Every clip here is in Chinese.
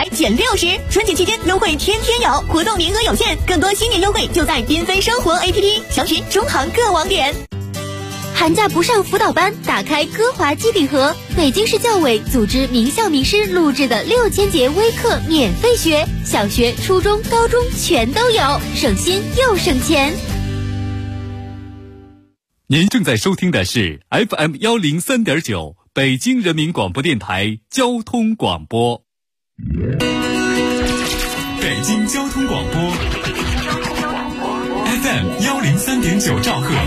减60%，春节期间优惠天天有，活动名额有限，更多新年优惠就在缤纷生活 APP， 详询中行各网点。 寒假不上辅导班，打开歌华机顶盒，北京市教委组织名校名师录制的6000节微课免费学，小学、初中、高中全都有，省心又省钱。 您正在收听的是 FM103.9 北京人民广播电台交通广播。北京交通广播 FM103.9 兆赫。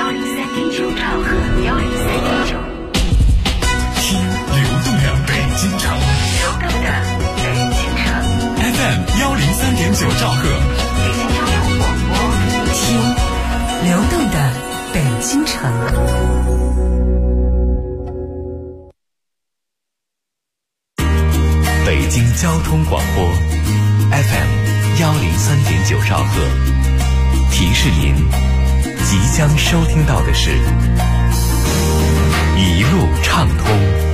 听流动的北京城。FM103.9 兆赫。 听流动的北京城。 北京交通广播 FM103.9 兆赫，提示您即将收听到的是一路畅通。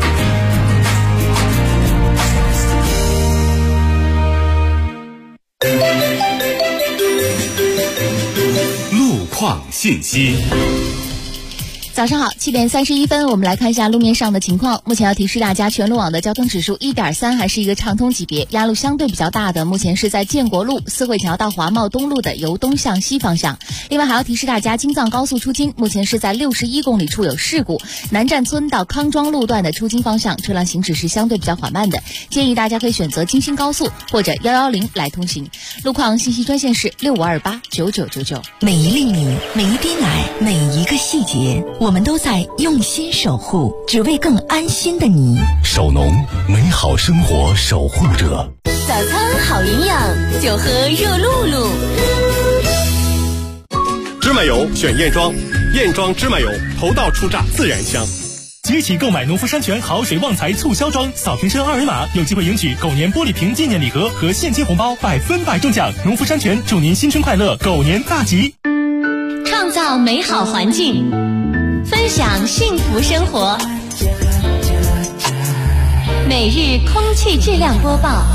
路况信息。 早上好，7点31分，我们来看一下路面上的情况。目前要提示大家，全路网的交通指数 1.3 还是一个畅通级别，压路相对比较大的目前是在建国路、四惠桥到华贸东路的由东向西方向。另外还要提示大家，京藏高速出京目前是在61公里处有事故，南站村到康庄路段的出京方向车辆行驶是相对比较缓慢的，建议大家可以选择京新高速或者110来通行。路况信息专线是65289999。 每一粒米，每一滴奶，每一个细节，我们都在用心守护，只为更安心的你。 首农，美好生活守护者。 早餐好营养，就喝热露露。 芝麻油选燕庄，燕庄芝麻油头道出榨自然香。 即日起购买农夫山泉好水旺财促销装，扫瓶身二维码，有机会赢取狗年玻璃瓶纪念礼盒和现金红包，100%中奖。农夫山泉祝您新春快乐，狗年大吉！ 创造美好环境，分享幸福生活。每日空气质量播报。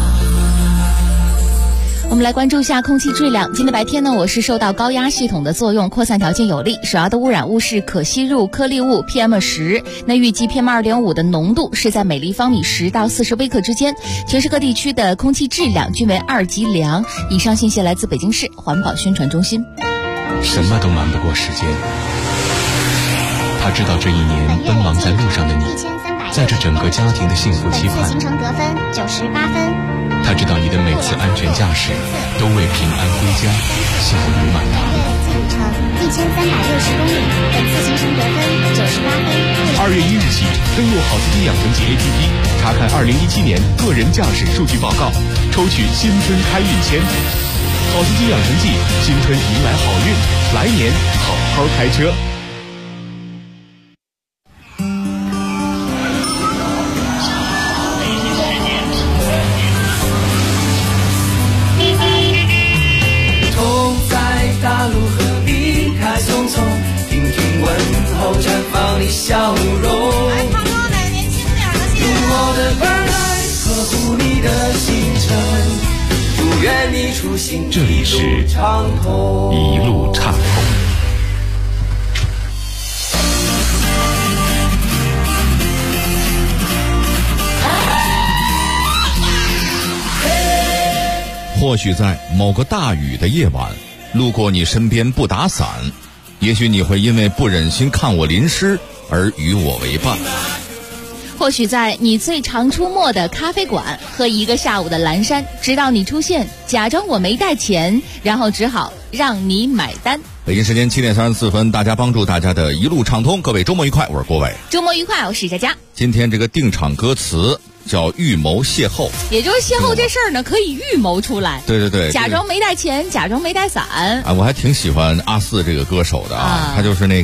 我们来关注一下空气质量。今天白天呢，我是受到高压系统的作用，扩散条件有利，首要的污染物是可吸入颗粒物 PM10。那预计 PM2.5 的浓度是在每立方米10到40微克之间。全市各地区的空气质量均为2级良。以上信息来自北京市环保宣传中心。 什么都瞒不过时间。他知道这一年奔忙在路上的你，在这整个家庭的幸福期盼。 行程得分98分。 他知道你的每次安全驾驶都为平安归家幸福满堂。 路程1360公里，本次行程得分98分。 2月1日起，登录好司机养成记 APP， 查看2017年个人驾驶数据报告，抽取新春开运签。好司机养成记，新春迎来好运，来年好好开车。 笑容，用我的本来呵护你的行程，祝愿你出行这里是一路畅通。 或许在某个大雨的夜晚，路过你身边不打伞，也许你会因为不忍心看我淋湿而与我为伴。 或许在你最常出没的咖啡馆喝一个下午的蓝山，直到你出现，假装我没带钱，然后只好让你买单。 北京时间7点34分，大家帮助大家的一路畅通，各位周末愉快，我是郭伟。 周末愉快，我是佳佳。 今天这个定场歌词叫预谋邂逅， 也就是邂逅这事儿呢，可以预谋出来。 对对对， 假装没带钱，假装没带伞啊！我还挺喜欢阿四这个歌手的啊，他就是那个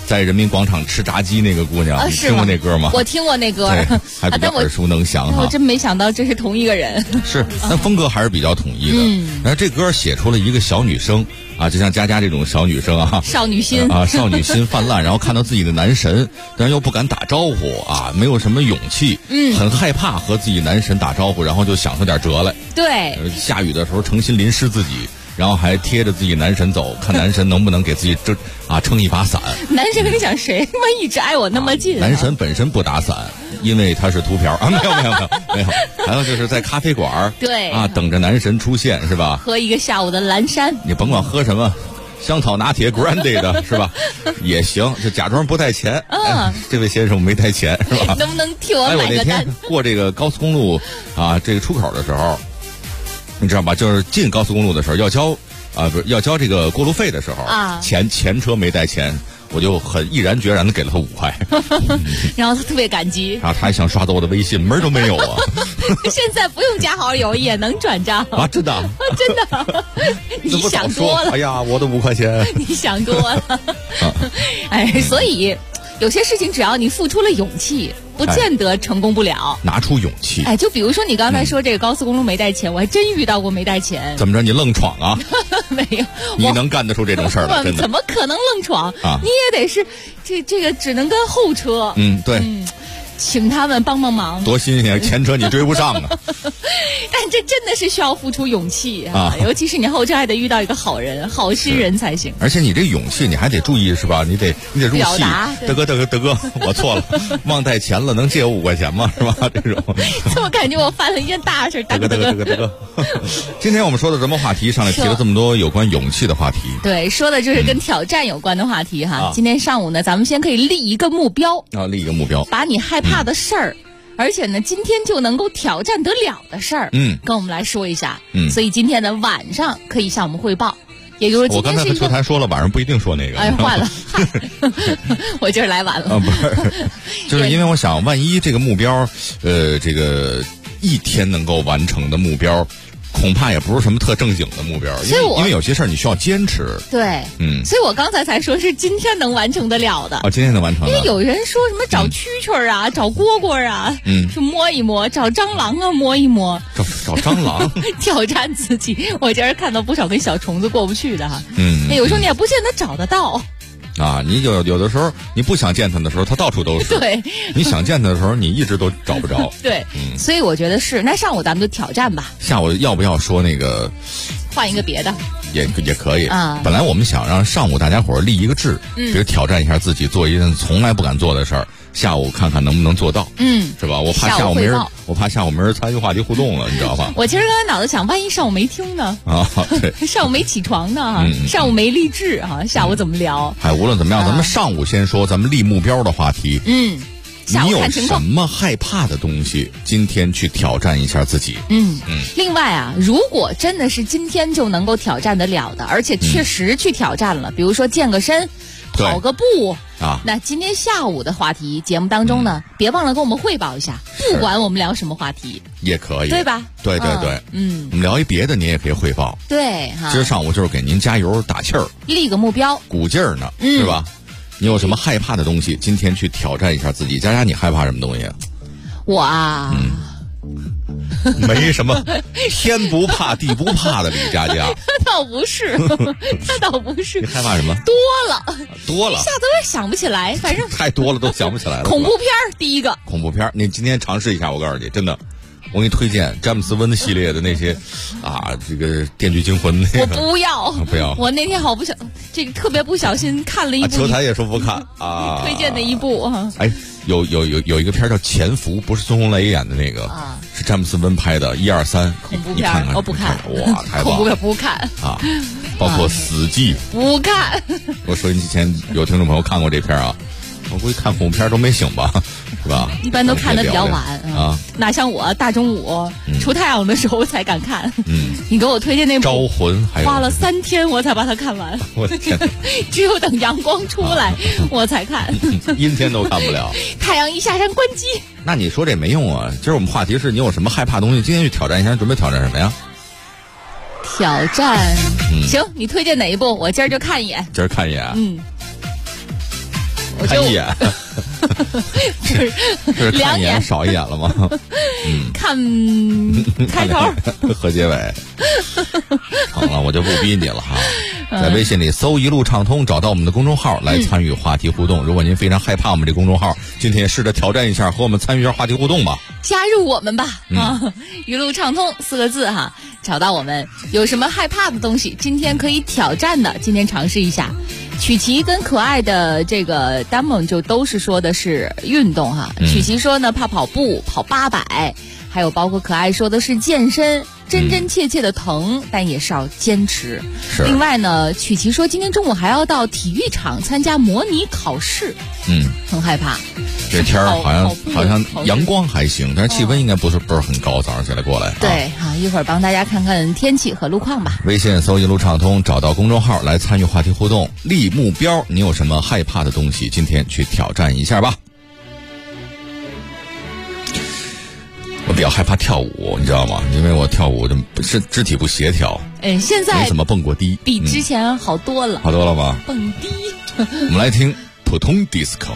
在人民广场吃炸鸡那个姑娘，你听过那歌吗？ 我听过那歌， 还比较耳熟能详哈。 我真没想到这是同一个人。 是，但风格还是比较统一的。然后这歌写出了一个小女生啊，就像佳佳这种小女生啊， 少女心少女心泛滥，然后看到自己的男神，但是又不敢打招呼啊，没有什么勇气，很害怕和自己男神打招呼，然后就想出点辙来。 对， 下雨的时候诚心淋湿自己。然后还贴着自己男神走，看男神能不能给自己撑一把伞。 男神跟你讲谁他妈一直挨我那么近？ 男神本身不打伞，因为他是秃瓢啊，没有。还有就是在咖啡馆对啊，等着男神出现是吧？ 喝一个下午的蓝山， 你甭管喝什么。香草拿铁 Grande 的是吧？也行，就假装不带钱。这位先生没带钱是吧？ 能不能替我买个单？ 我那天过这个高速公路啊，这个出口的时候。你知道吧？就是进高速公路的时候要交这个过路费的时候啊，前车没带钱，我就很毅然决然的给了他5块， 然后他特别感激， 然后他还想刷走我的微信，门都没有啊。 现在不用加好友也能转账啊？真的？ 真的？你想多了。 哎呀，我的5块钱， 你想多了。哎，所以有些事情只要你付出了勇气。不见得成功不了， 拿出勇气。 哎，就比如说你刚才说这个高速公路没带钱，我还真遇到过没带钱。 怎么着？你愣闯啊？ 没有， 你能干得出这种事儿来？真的？ 怎么可能愣闯啊？你也得是这个只能跟后车。 对。 请他们帮忙， 多新鲜！前车你追不上啊！ 但这真的是需要付出勇气啊，尤其是你后车还得遇到一个好人、好心人才行。 而且你这勇气，你还得注意是吧？你得入戏。德哥，我错了，忘带钱了，能借我5块钱吗？是吧？这种。 怎么感觉我犯了一件大事？ 德哥。今天我们说的什么话题？上来提了这么多有关勇气的话题。 对，说的就是跟挑战有关的话题哈。今天上午呢，咱们先可以立一个目标立一个目标， 把你害怕的事儿，而且呢，今天就能够挑战得了的事儿，跟我们来说一下。所以今天的晚上可以向我们汇报。也就是今天是我刚才和秋台说了，晚上不一定说那个。 哎，换了，我今儿来晚了。 不是，就是因为我想，万一这个目标，这个一天能够完成的目标。恐怕也不是什么特正经的目标，因为有些事儿你需要坚持。 对，所以我刚才才说是今天能完成得了的。 今天能完成。 因为有人说什么找蛐蛐啊，找蝈蝈啊，去摸一摸；找蟑螂啊，摸一摸。 找蟑螂， 挑战自己。我今儿看到不少跟小虫子过不去的哈。有时候你也不见得找得到。 啊，你有的时候你不想见他的时候，他到处都是。 对， 你想见他的时候，你一直都找不着。 对，所以我觉得是。那上午咱们就挑战吧。 下午要不要说那个？ 换一个别的。 也可以啊。本来我们想让上午大家伙立一个志，比如挑战一下自己，做一件从来不敢做的事儿。下午看看能不能做到，是吧？我怕下午没人参与话题互动了，你知道吧？ 我其实刚才脑子想，万一上午没听呢？对，上午没起床呢，上午没励志啊，下午怎么聊？ 无论怎么样，咱们上午先说咱们立目标的话题。你有什么害怕的东西？今天去挑战一下自己。 另外啊，如果真的是今天就能够挑战得了的，而且确实去挑战了，比如说健个身。跑个步啊！ 那今天下午的话题节目当中呢，别忘了跟我们汇报一下，不管我们聊什么话题也可以， 对吧？ 对，我们聊一别的，您也可以汇报。 对， 今儿上午就是给您加油打气儿， 立个目标， 鼓劲儿呢，是吧？你有什么害怕的东西？今天去挑战一下自己。佳佳，你害怕什么东西？ 我啊。 没什么，天不怕地不怕的李佳佳。 他倒不是。 你害怕什么？多了， 一下子我也想不起来，反正太多了都想不起来了。 恐怖片第一个。 恐怖片，你今天尝试一下，我告诉你，真的，我给你推荐詹姆斯温系列的那些这个《电锯惊魂》那个。 我不要， 不要。 我那天这个特别不小心看了一部。 球台也说不看啊。推荐的一部哎。有一个片叫《潜伏》，不是孙红雷演的那个，是詹姆斯温拍的1、2、3 恐怖片，我不看。 哇，太棒了！ 恐怖片不看啊，包括《死寂》 不看。 我收音机前有听众朋友看过这片啊，我估计看恐怖片都没醒吧，是吧？ 一般都看得比较晚啊，哪像我大中午出太阳的时候才敢看。你给我推荐那部《 招魂》， 花了3天我才把它看完。 我的天！ 只有等阳光出来我才看， 阴天都看不了。 太阳一下山关机。那你说这没用啊！今儿我们话题是你有什么害怕的东西？今天去挑战一下，准备挑战什么呀？ 挑战，行，你推荐哪一部？我今儿就看一眼。 今儿看一眼。 看一眼，是看一眼少一眼了吗？ 看开头和结尾。好了，我就不逼你了哈。在微信里搜一路畅通，找到我们的公众号来参与话题互动。如果您非常害怕我们这公众号，今天试着挑战一下，和我们参与一下话题互动吧。 加入我们吧！一路畅通4个字哈，找到我们。有什么害怕的东西，今天可以挑战的，今天尝试一下。曲奇跟可爱的这个 Damon 就都是说的是运动哈。曲奇说呢怕跑步，跑800，还有包括可爱说的是健身。真真切切的疼，但也是要坚持。另外呢，曲奇说今天中午还要到体育场参加模拟考试，很害怕。 这天儿好像阳光还行，但是气温应该不是很高。早上起来过来， 对一会儿帮大家看看天气和路况吧。 微信搜一路畅通，找到公众号来参与话题互动，立目标。你有什么害怕的东西？今天去挑战一下吧。我比较害怕跳舞，你知道吗？因为我跳舞是肢体不协调。 现在没怎么蹦过迪， 比之前好多了。 好多了吧？ 蹦迪。 我们来听普通 disco。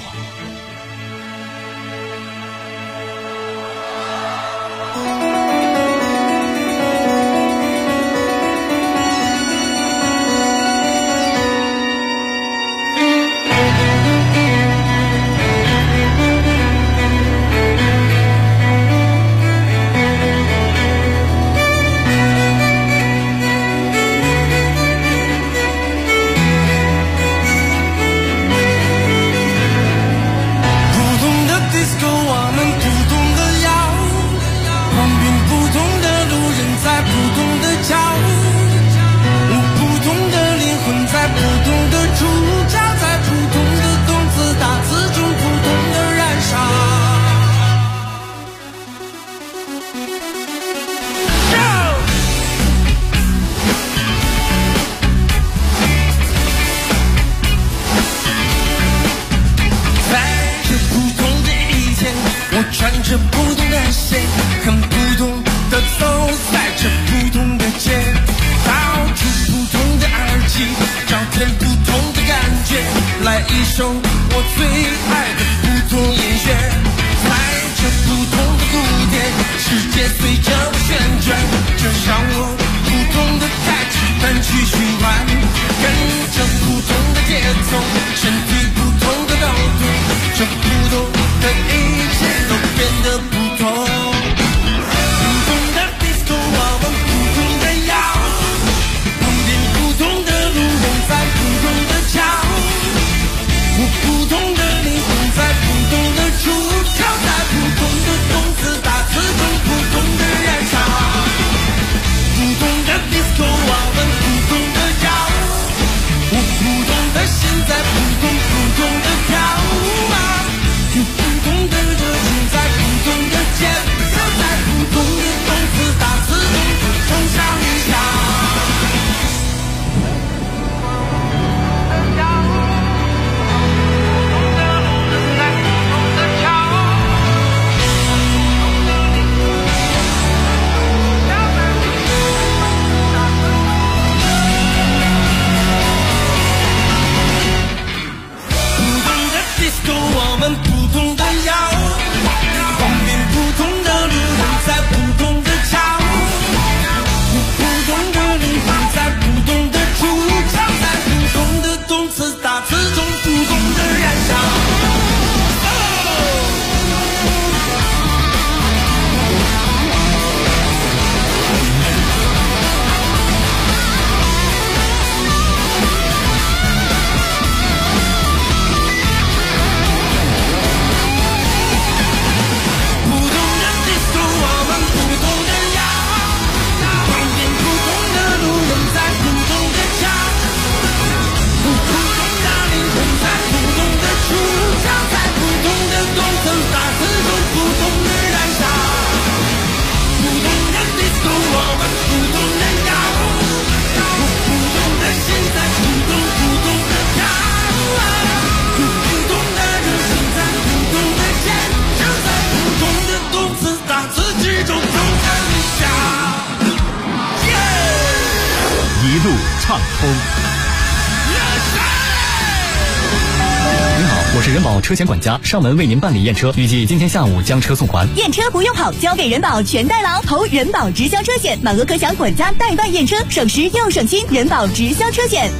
一路畅通。 你好， 我是人保车险管家，上门为您办理验车，预计今天下午将车送还。 验车不用跑，交给人保全代劳，投人保直销车险，满额可享管家代办验车，省时又省心。人保直销车险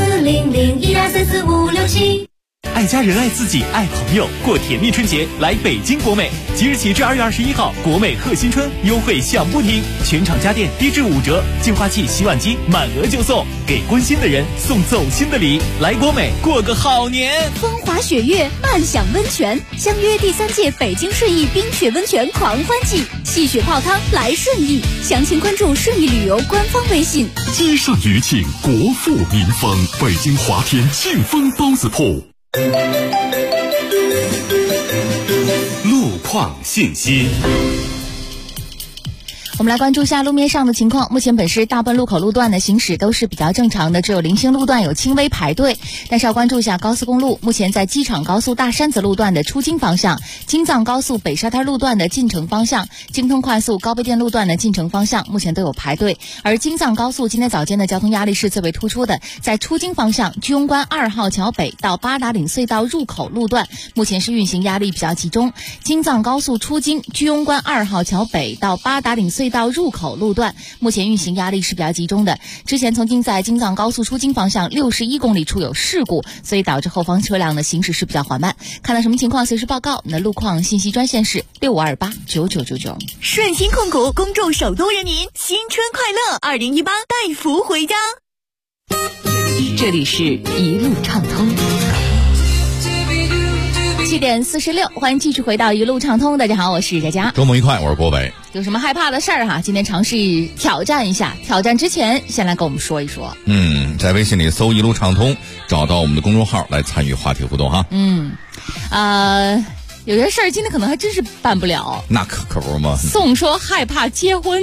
40012445567。 爱家人爱自己爱朋友，过甜蜜春节来北京国美，即日起至2月21号，国美贺新春优惠享不停，全场家电低至5折，净化器、洗碗机满额就送，给关心的人送走心的礼，来国美过个好年。 风华雪月，漫享温泉，相约第3届北京顺义冰雪温泉狂欢季，戏雪泡汤来顺义，详情关注顺义旅游官方微信。 积善余庆，国富民丰，北京华天庆丰包子铺。 路况信息。 我们来关注一下路面上的情况。目前本市大部分路口路段的行驶都是比较正常的，只有临清路段有轻微排队。但是要关注一下高速公路，目前在机场高速大山子路段的出京方向、京藏高速北沙滩路段的进城方向、京通快速高碑店路段的进城方向目前都有排队。而京藏高速今天早间的交通压力是最为突出的，在出京方向居庸关2号桥北到八达岭隧道入口路段目前是运行压力比较集中。京藏高速出京居庸关2号桥北到八达岭隧道入口路段目前运行压力是比较集中的。之前曾经在京藏高速出京方向61公里处有事故，所以导致后方车辆的行驶是比较缓慢。看到什么情况随时报告，我们的路况信息专线是65289999。 顺鑫控股恭祝首都人民新春快乐，2018带福回家。 这里是一路畅通。 7点46，欢迎继续回到一路畅通。大家好，我是佳佳。 周末愉快，我是国伟。 有什么害怕的事儿哈？今天尝试挑战一下。挑战之前，先来跟我们说一说。 在微信里搜一路畅通，找到我们的公众号来参与话题互动哈。 有些事儿今天可能还真是办不了。 那可不嘛。 宋说害怕结婚，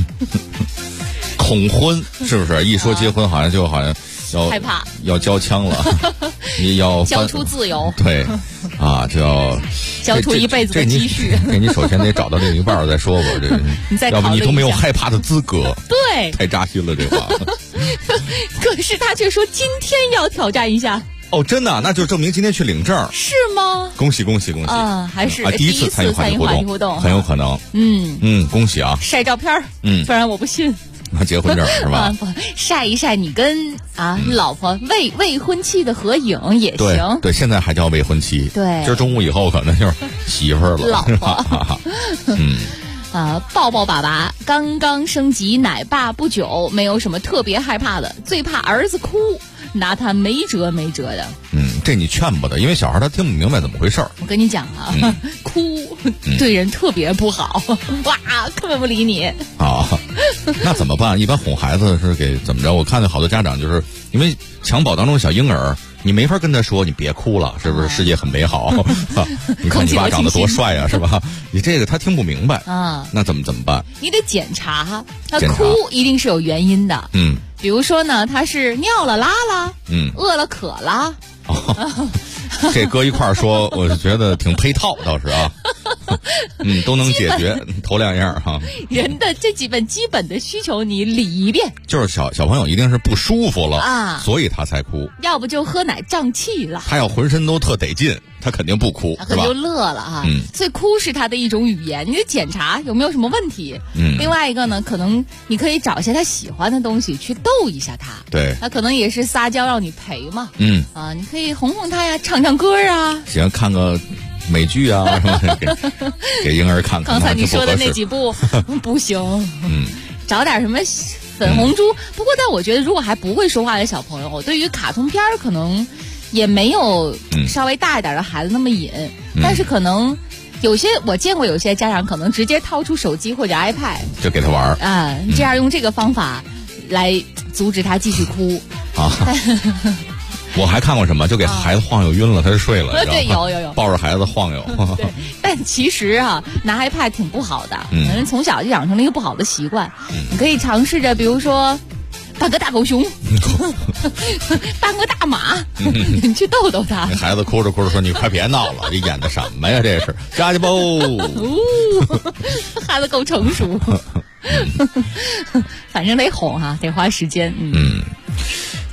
恐婚是不是？一说结婚，好像要害怕， 要交枪了，你要交出自由。 对，就要交出一辈子的积蓄。 你首先得找到另一半再说吧，要不你都没有害怕的资格。 对， 太扎心了这话。 可是他却说今天要挑战一下。 哦，真的，那就证明今天去领证是吗？ 恭喜恭喜恭喜！ 还是第一次参与话题互动，很有可能。恭喜啊！ 晒照片虽然我不信。 结婚证是吧？ 晒一晒你跟老婆未婚妻的合影也行。 对，现在还叫未婚妻。 对， 今儿中午以后可能就是媳妇儿了。 老婆。抱抱爸爸，刚刚升级奶爸不久，没有什么特别害怕的，最怕儿子哭，拿他没辙的。 这你劝不得，因为小孩他听不明白怎么回事儿。 我跟你讲哭对人特别不好，哇，根本不理你。 那怎么办？一般哄孩子是给怎么着？我看到好多家长就是因为襁褓当中小婴儿，你没法跟他说你别哭了，是不是？世界很美好。你看你爸长得多帅啊，是吧？你这个他听不明白那怎么办？ 你得检查他哭一定是有原因的。比如说呢，他是尿了拉了，饿了渴了。 这搁一块儿说，我是觉得挺配套，倒是都能解决头2样哈。 人的这几本基本的需求你理一遍。 就是小朋友一定是不舒服了所以他才哭， 要不就喝奶胀气了。 他要浑身都特得劲，他肯定不哭， 他可能就乐了所以哭是他的一种语言，你得检查有没有什么问题。另外一个呢，可能你可以找一些他喜欢的东西去逗一下他。 对， 他可能也是撒娇让你陪嘛。你可以哄哄他呀，唱唱歌啊， 喜欢看个美剧啊什么的，给婴儿看看。 刚才你说的那几部不行。找点什么粉红猪。不过但我觉得如果还不会说话的小朋友，对于卡通片可能也没有稍微大一点的孩子那么瘾。但是可能我见过有些家长可能直接掏出手机或者 iPad 就给他玩这样用这个方法来阻止他继续哭我还看过什么，就给孩子晃悠晕了，他就睡了。 对，有抱着孩子晃悠。 对，但其实拿 iPad 挺不好的，人从小就养成了一个不好的习惯。你可以尝试着，比如说扮个大狗熊，扮个大马，你去逗逗他。 那孩子哭着哭着说：“你快别闹了，你演的什么呀？这是加去吧。” 孩子够成熟， 嗯反正得哄哈，得花时间。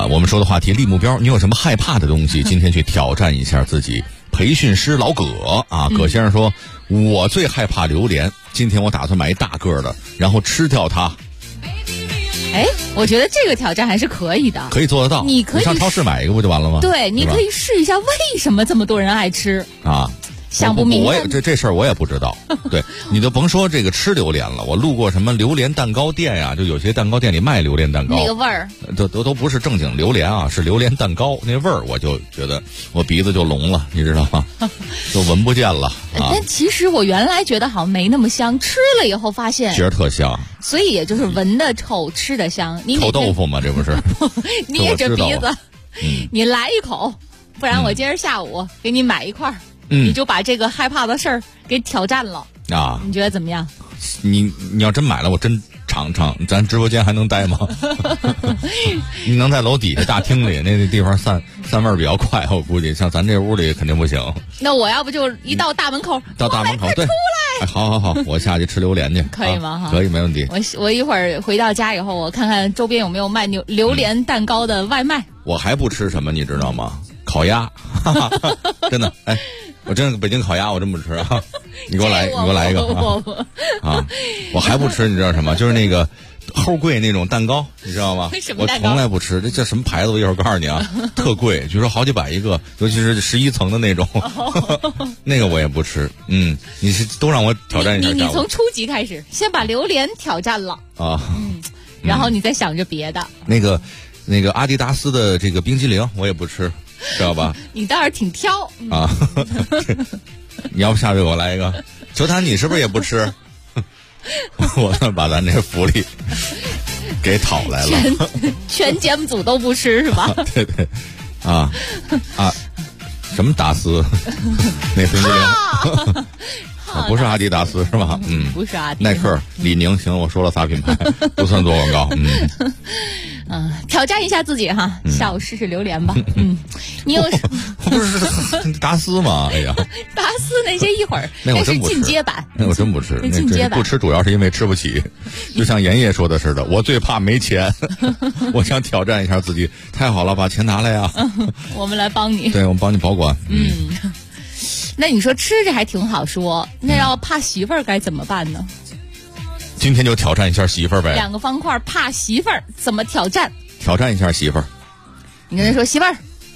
我们说的话题立目标，你有什么害怕的东西？今天去挑战一下自己。培训师老葛啊，葛先生说，我最害怕榴莲，今天我打算买一大个的，然后吃掉它。 哎，我觉得这个挑战还是可以的， 可以做得到。 你可以上超市买一个不就完了吗？ 对，你可以试一下为什么这么多人爱吃啊。 想不明白， 这事儿我也不知道。对，你就甭说这个吃榴莲了，我路过什么榴莲蛋糕店呀，就有些蛋糕店里卖榴莲蛋糕， 那个味儿都不是正经榴莲啊，是榴莲蛋糕，那味儿我就觉得我鼻子就聋了，你知道吗？都闻不见了啊。 但其实我原来觉得好像没那么香，吃了以后发现觉得特香， 所以也就是闻的臭，吃的香。你臭豆腐吗？这不是捏着鼻子，你来一口，不然我今儿下午给你买一块儿。你就把这个害怕的事儿给挑战了啊！ 你觉得怎么样？ 你要真买了，我真尝尝。咱直播间还能待吗？你能在楼底下大厅里那地方散味儿比较快，我估计像咱这屋里肯定不行。 那我要不就一到大门口， 到大门口对， 出来。 哎，好，我下去吃榴莲去， 可以吗？ 可以，没问题。 我一会儿回到家以后，我看看周边有没有卖榴莲蛋糕的外卖。 我还不吃什么，你知道吗？烤鸭，真的，哎。我真的北京烤鸭，我真不吃啊！你给我来一个啊！我还不吃，你知道什么？就是那个齁贵那种蛋糕，你知道吗？我从来不吃，这叫什么牌子？我一会儿告诉你啊，特贵，据说好几百一个，尤其是11层的那种，那个我也不吃。你是都让我挑战一下。 你从初级开始，先把榴莲挑战了啊， 然后你再想着别的。 那个阿迪达斯的这个冰激凌我也不吃。知道吧？ 你倒是挺挑啊！你要不下回我来一个？球坛你是不是也不吃？我算把咱这福利给讨来了。 全节目组都不吃是吧？ 对，啊，什么达斯？那冰激凌？不是阿迪达斯是吧？ 不是阿迪。 耐克、李宁，行，我说了仨品牌，不算做广告。 挑战一下自己哈，下午试试榴莲吧。你有不是达斯吗？哎呀， 达斯那些一会儿那是进阶版， 那我真不吃。 进阶版不吃主要是因为吃不起，就像严爷说的似的，我最怕没钱。我想挑战一下自己，太好了，把钱拿来呀！ 我们来帮你， 对，我们帮你保管。 那你说吃这还挺好说，那要怕媳妇儿该怎么办呢？ 今天就挑战一下媳妇儿呗。 2个方块怕媳妇儿怎么挑战？ 挑战一下媳妇儿。 你跟他说媳妇儿，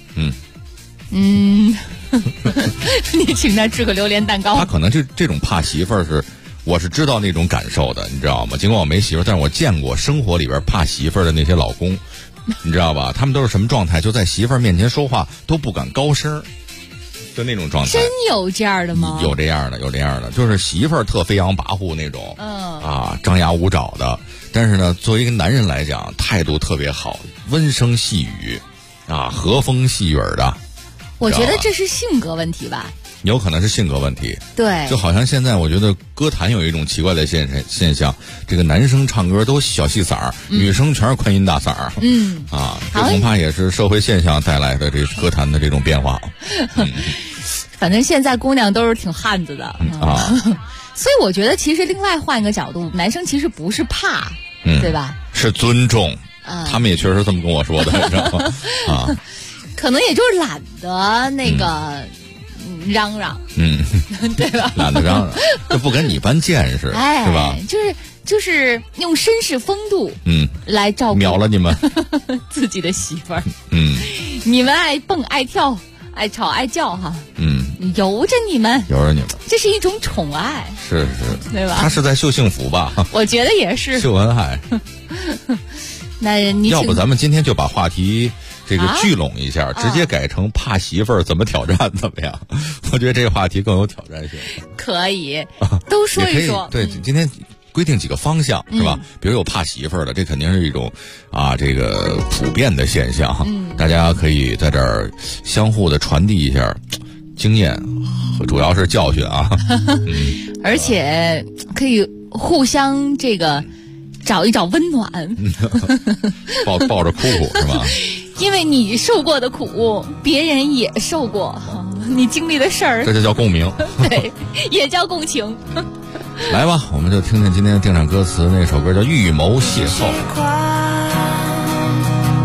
你请他吃个榴莲蛋糕。 他可能这种怕媳妇儿我是知道那种感受的，你知道吗？尽管我没媳妇儿，但是我见过生活里边怕媳妇儿的那些老公，你知道吧？他们都是什么状态？就在媳妇儿面前说话都不敢高声。就那种状态， 真有这样的吗？ 有这样的，就是媳妇儿特飞扬跋扈那种，张牙舞爪的。但是呢，作为一个男人来讲，态度特别好，温声细语，和风细雨的。 我觉得这是性格问题吧。 有可能是性格问题， 对， 就好像现在我觉得歌坛有一种奇怪的现象，这个男生唱歌都小细嗓儿，女生全是宽音大嗓儿，这恐怕也是社会现象带来的这个歌坛的这种变化。 反正现在姑娘都是挺汉子的所以我觉得其实另外换一个角度，男生其实不是怕，对吧？ 是尊重，他们也确实这么跟我说的，你知道吗？ 可能也就是懒得那个。嚷嚷，对吧？ 懒得嚷嚷，就不跟你般见识，是吧？ 就是用绅士风度，来照顾秒了你们自己的媳妇儿，你们爱蹦爱跳爱吵爱叫哈，由着你们，这是一种宠爱， 是， 对吧？ 他是在秀幸福吧？ 我觉得也是秀恩爱。 那你要不咱们今天就把话题这个聚拢一下，直接改成怕媳妇儿怎么挑战怎么样？我觉得这个话题更有挑战性。 可以，都说一说。 对，今天规定几个方向是吧？比如有怕媳妇儿的，这肯定是一种这个普遍的现象。大家可以在这儿相互的传递一下经验，主要是教训啊。 而且可以互相这个找一找温暖， 抱着哭是吧？ 因为你受过的苦，别人也受过，你经历的事儿， 这就叫共鸣， 对，也叫共情。 来吧，我们就听听今天的定场歌词，那首歌叫《预谋邂逅》。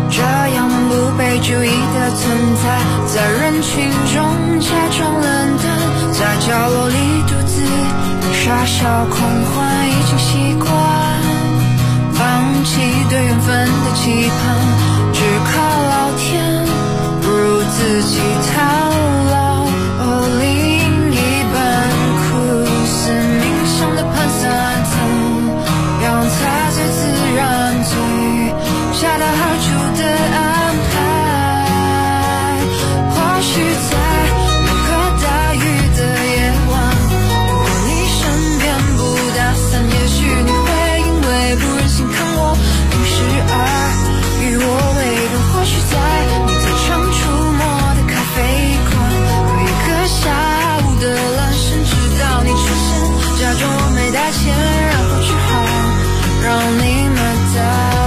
这样不被注意的存在，在人群中假装冷淡，在角落里独自傻笑狂欢，已经习惯放弃对缘分的期盼，只靠老天，不如自己套牢。另一半苦思冥想的盘算层，让它最自然最恰到好处的安排。或许在某个大雨的夜晚，如果你身边不打伞，也许你会因为不忍心看我淋湿而与我为伴。或许在你最常出没的咖啡馆，有一个下午的阑珊，直到你出现，假装我没带钱，然后只好让你买单。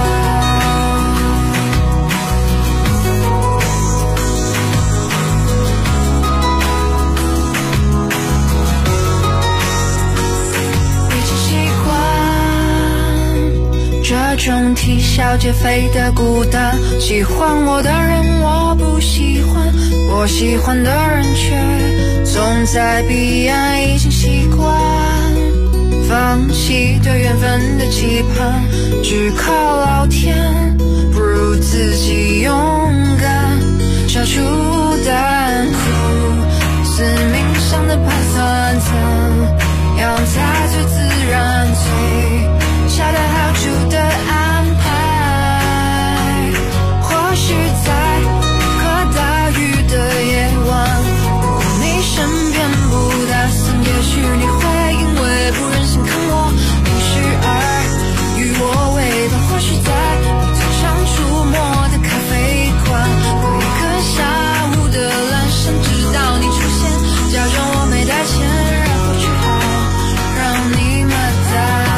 这种啼笑皆非的孤单，喜欢我的人我不喜欢，我喜欢的人却总在彼岸，已经习惯放弃对缘分的期盼，只靠老天，不如自己勇敢，消除淡苦思冥想的盘算层，让它最自然最恰到好处的安排。或许在个大雨的夜晚，如果你身边不打伞，也许你会因为不忍心看我淋湿而与我为伴。或许在你最常出没的咖啡馆，有一个下午的阑珊，直到你出现，假装我没带钱，然后只好让你买单。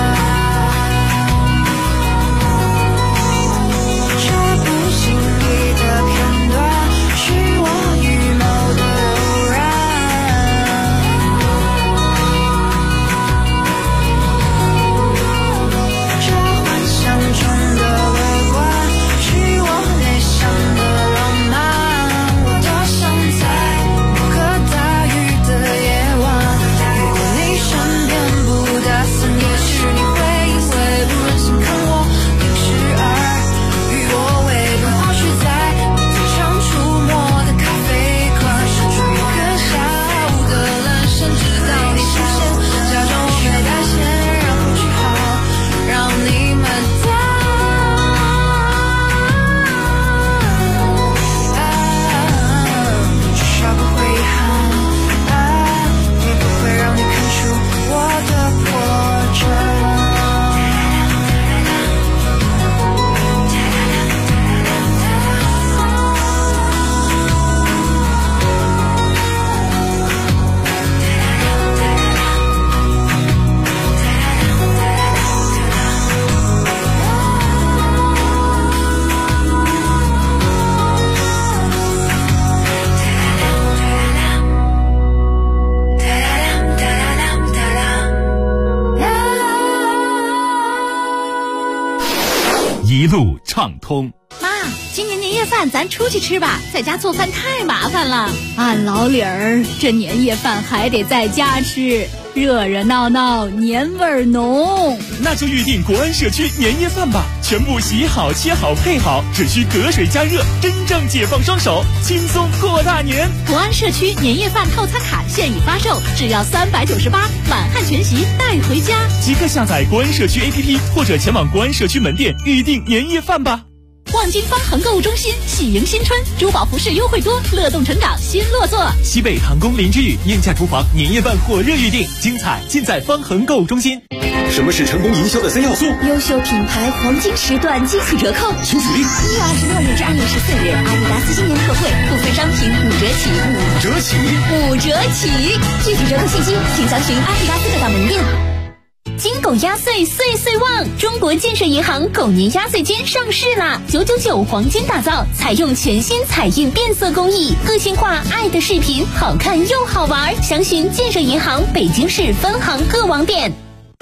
一路畅通。 妈，今年年夜饭咱出去吃吧，在家做饭太麻烦了。俺老李儿，这年夜饭还得在家吃，热热闹闹，年味儿浓。 那就预定国安社区年夜饭吧，全部洗好、切好、配好，只需隔水加热，真正解放双手，轻松过大年。 国安社区年夜饭套餐卡现已发售，只要398，满汉全席带回家。 即刻下载国安社区 APP， 或者前往国安社区门店预订年夜饭吧。 望京方恒购物中心喜迎新春，珠宝服饰优惠多，乐动成长新落座。 西北唐宫林之宇燕价厨房年夜饭火热预定，精彩尽在方恒购物中心。 什么是成功营销的3要素？ 优秀品牌黄金时段基础折扣， 请举例。 1月26日至2月14日，阿迪达斯新年特惠，部分商品5折起，5折起，5折起。具体折扣信息请详询阿迪达斯各大门店。 金狗压岁岁岁旺！中国建设银行狗年压岁金上市啦！999黄金打造，采用全新彩印变色工艺，个性化爱的视频，好看又好玩。详询建设银行北京市分行各网点。 全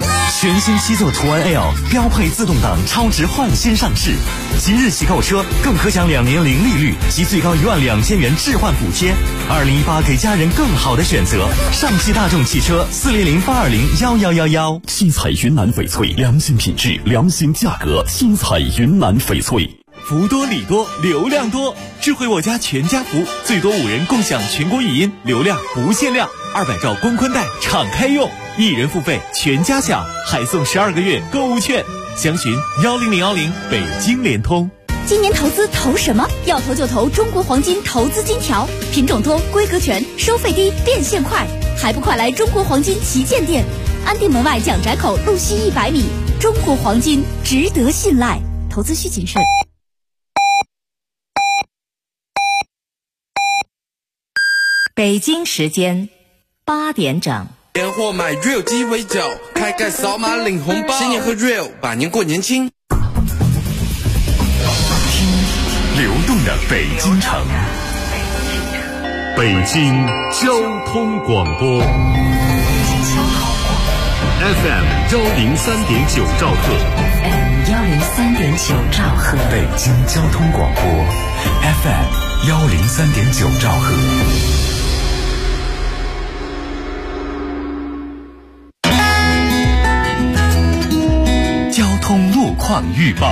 全新7座途安 L 标配自动挡超值换新上市，即日起购车更可享2年零利率及最高12000元置换补贴。2018给家人更好的选择，上汽大众汽车400-820-1111。 新彩云南翡翠，良心品质，良心价格。新彩云南翡翠。 福多礼多，流量多，智慧我家全家福，最多5人共享全国语音，流量不限量，200兆光宽带敞开用，1人付费全家享，还送12个月购物券。详询10010北京联通。 今年投资投什么？要投就投中国黄金投资金条，品种多，规格全，收费低，变现快，还不快来中国黄金旗舰店，安定门外蒋宅口路西100米。中国黄金值得信赖，投资需谨慎。 北京时间8点整。 年货买 real 鸡尾酒，开盖扫码领红包，新年喝 real， 把年过年轻。 流动的北京城，北京交通广播 FM 103.9兆赫 FM 103.9兆赫， 北京交通广播 FM 103.9兆赫。 交通路况预报。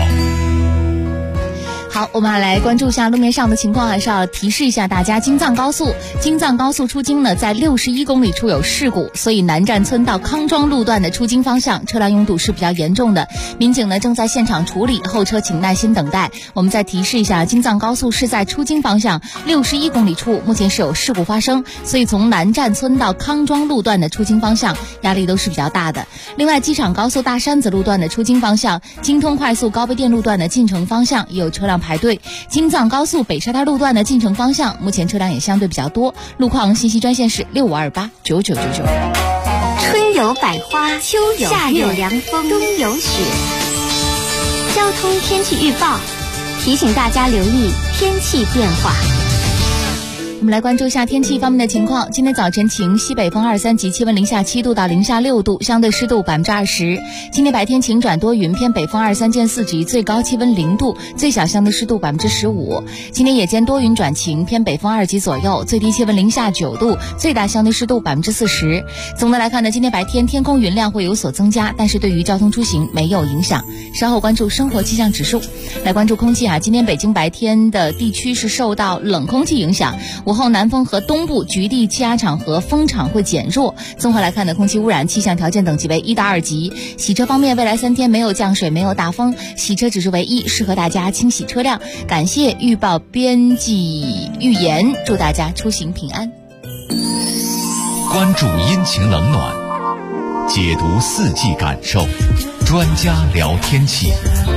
好，我们来关注一下路面上的情况，还是要提示一下大家，京藏高速出京呢，在61公里处有事故，所以南站村到康庄路段的出京方向车辆拥堵是比较严重的，民警呢正在现场处理，后车请耐心等待。我们再提示一下，京藏高速是在出京方向61公里处目前是有事故发生，所以从南站村到康庄路段的出京方向压力都是比较大的。另外，机场高速大山子路段的出京方向，京通快速高碑店路段的进城方向也有车辆排队，京藏高速北沙滩路段的进城方向目前车辆也相对比较多。路况信息专线是65289999。 春有百花，秋有夏有凉风，冬有雪。交通天气预报提醒大家留意天气变化。 我们来关注一下天气方面的情况。今天早晨晴，西北风23级，气温零下7度到零下6度，相对湿度20%。今天白天晴转多云，偏北风23见4级，最高气温0度，最小相对湿度15%。今天夜间多云转晴，偏北风2级左右，最低气温零下9度，最大相对湿度40%。总的来看呢，今天白天天空云量会有所增加，但是对于交通出行没有影响。稍后关注生活气象指数，来关注空气今天北京白天的地区是受到冷空气影响，午后南风和东部局地气压场和风场会减弱。综合来看呢，空气污染气象条件等级为1到2级。洗车方面，未来3天没有降水，没有大风，洗车指数为1，适合大家清洗车辆。感谢预报编辑预言，祝大家出行平安。 关注阴晴冷暖，解读四季感受，专家聊天气。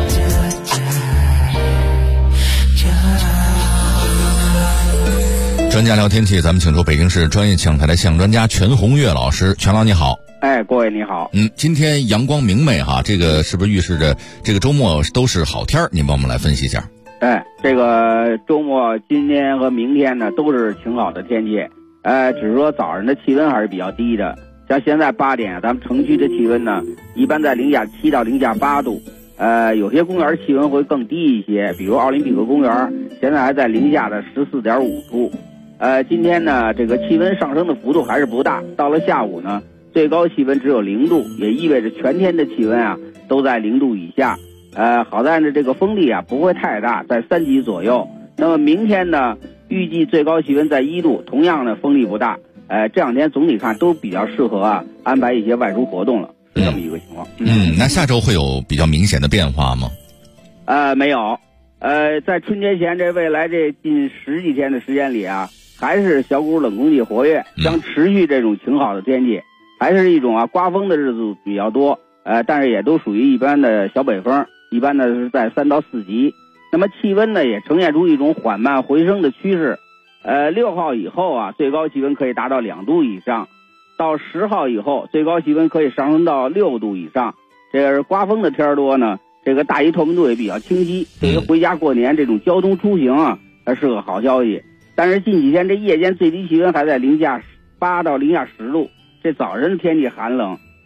专家聊天气，咱们请出北京市专业气象台的气象专家全红月老师。全老你好。 各位你好。 今天阳光明媚哈，这个是不是预示着这个周末都是好天儿？您帮我们来分析一下。 这个周末今天和明天呢都是晴好的天气，只是说早上的气温还是比较低的。像现在8点，咱们城区的气温呢一般在零下7到零下8度。有些公园气温会更低一些，比如奥林匹克公园现在还在零下的14.5度。今天呢这个气温上升的幅度还是不大，到了下午呢最高气温只有0度，也意味着全天的气温都在0度以下。好在呢这个风力不会太大，在3级左右。那么明天呢预计最高气温在1度，同样呢风力不大。这2天总体看都比较适合安排一些外出活动了，是这么一个情况。 那下周会有比较明显的变化吗？ 没有。在春节前这未来这近10几天的时间里还是小股冷空气活跃，将持续这种晴好的天气，还是一种刮风的日子比较多，但是也都属于一般的小北风，一般呢是在3到4级。那么气温呢也呈现出一种缓慢回升的趋势。6号以后最高气温可以达到2度以上，到10号以后最高气温可以上升到6度以上。这个是刮风的天多呢，这个大气透明度也比较清晰，对于回家过年这种交通出行它是个好消息。但是近几天这夜间最低气温还在零下8到零下10度，这早晨的天气寒冷，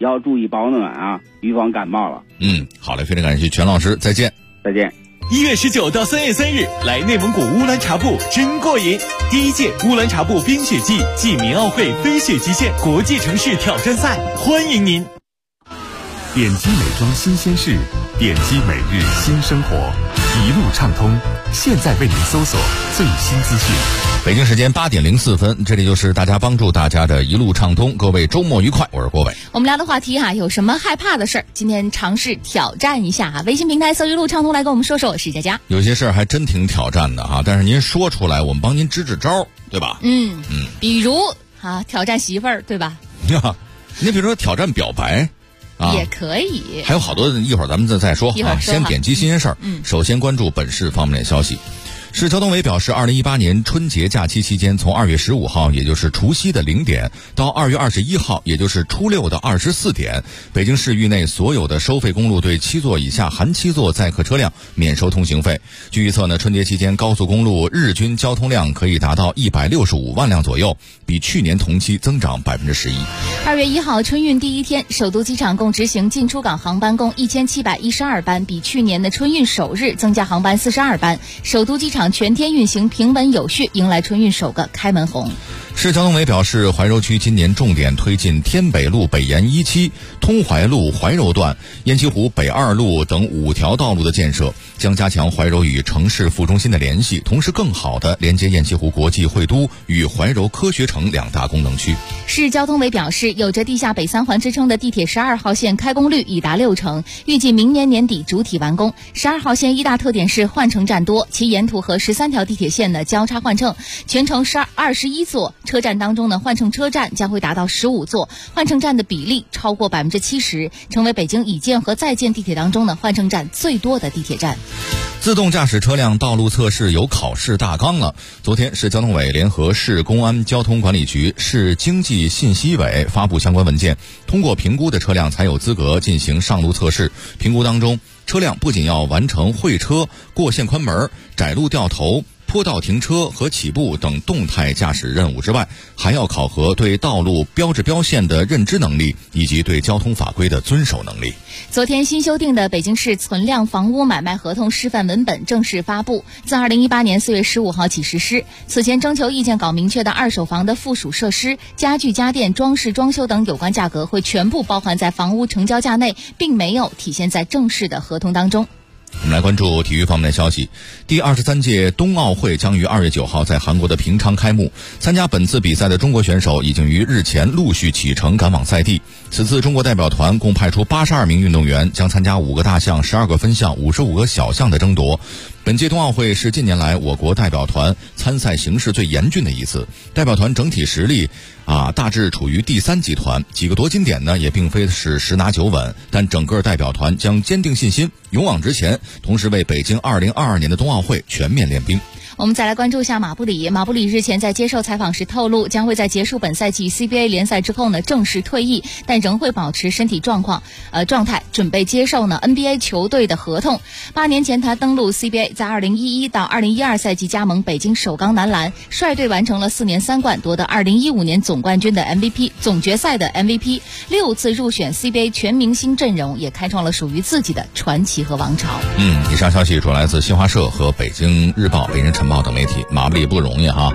要注意保暖啊，预防感冒了。 好嘞，非常感谢全老师，再见。 再见。 1月19到3月3日，来内蒙古乌兰察布真过瘾！第1届乌兰察布冰雪季暨民奥会飞雪极限国际城市挑战赛，欢迎您！ 点击美妆新鲜事，点击每日新生活，一路畅通。现在为您搜索最新资讯。 北京时间8点04分，这里就是大家帮助大家的一路畅通。各位周末愉快，我是郭伟。 我们聊的话题有什么害怕的事儿？今天尝试挑战一下微信平台搜一路畅通来跟我们说说。我是佳佳。 有些事儿还真挺挑战的但是您说出来，我们帮您支支招，对吧？ 比如挑战媳妇儿，对吧？ 你比如说挑战表白。 也可以， 还有好多，一会儿咱们再说。先点击新鲜事儿。首先关注本市方面的消息。市交通委表示，2018年春节假期期间，从2月15号，也就是除夕的0点，到2月21号，也就是初六的24点，北京市域内所有的收费公路对7座以下含7座载客车辆免收通行费。据预测呢，春节期间高速公路日均交通量可以达到165万辆左右，比去年同期增长11%。 2月1号春运第一天，首都机场共执行进出港航班共1712班，比去年的春运首日增加航班42班。首都机场全天运行平稳有序，迎来春运首个开门红。 市交通委表示，怀柔区今年重点推进天北路北延1期、通淮路怀柔段、雁栖湖北2路等5条道路的建设，将加强怀柔与城市副中心的联系，同时更好地连接雁栖湖国际会都与怀柔科学城2大功能区。 市交通委表示，有着地下北3环之称的地铁12号线开工率已达60%，预计明年年底主体完工。12号线一大特点是换乘站多，其沿途和13条地铁线的交叉换乘，全程21座。车站当中呢，换乘车站将会达到15座，换乘站的比例超过70%，成为北京已建和在建地铁当中呢换乘站最多的地铁站。 自动驾驶车辆道路测试有考试大纲了。昨天，市交通委联合市公安交通管理局、市经济信息委发布相关文件，通过评估的车辆才有资格进行上路测试。评估当中，车辆不仅要完成会车、过线宽门、窄路掉头、坡道停车和起步等动态驾驶任务之外，还要考核对道路标志标线的认知能力以及对交通法规的遵守能力。 昨天新修订的北京市存量房屋买卖合同示范文本正式发布，自2018年4月15号起实施。此前征求意见稿明确的二手房的附属设施、家具家电、装饰装修等有关价格会全部包含在房屋成交价内，并没有体现在正式的合同当中。 我们来关注体育方面的消息。第23届冬奥会将于2月9号在韩国的平昌开幕。参加本次比赛的中国选手已经于日前陆续启程赶往赛地。此次中国代表团共派出82名运动员，将参加5个大项、12个分项、55个小项的争夺。本届冬奥会是近年来我国代表团参赛形势最严峻的一次，代表团整体实力大致处于第3集团，几个夺金点呢也并非是十拿九稳，但整个代表团将坚定信心，勇往直前，同时为北京2022年的冬奥会全面练兵。 我们再来关注一下马布里。马布里日前在接受采访时透露，将会在结束本赛季 CBA 联赛之后呢正式退役，但仍会保持身体状态，准备接受呢 NBA 球队的合同。8年前他登陆 CBA， 在2011到2012赛季加盟北京首钢男篮，率队完成了4年3冠，夺得2015年总冠军的 MVP、总决赛的 MVP，6次入选 CBA 全明星阵容，也开创了属于自己的传奇和王朝。 以上消息主来自新华社和北京日报、北京晨报等媒体。马布里不容易哈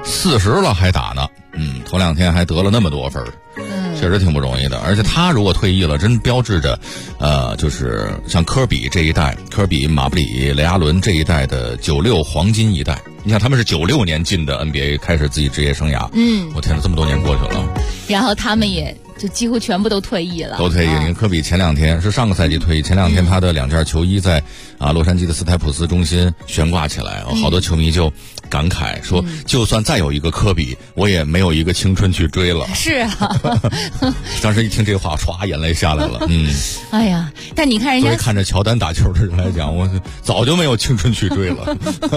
，40了还打呢，头2天还得了那么多分，确实挺不容易的。而且他如果退役了，真标志着就是像科比这一代，科比、马布里、雷阿伦这一代的96黄金一代。你想他们是96年进的 NBA， 开始自己职业生涯，我天哪，这么多年过去了， 然后他们也就几乎全部都退役了。 都退役。你看科比前2天是上个赛季退役，前2天他的2件球衣在洛杉矶的斯台普斯中心悬挂起来，好多球迷就感慨说，就算再有一个科比，我也没有一个青春去追了。 是啊， 当时一听这话，唰眼泪下来了。 哎呀，但你看人家作为看着乔丹打球的人来讲，我早就没有青春去追了。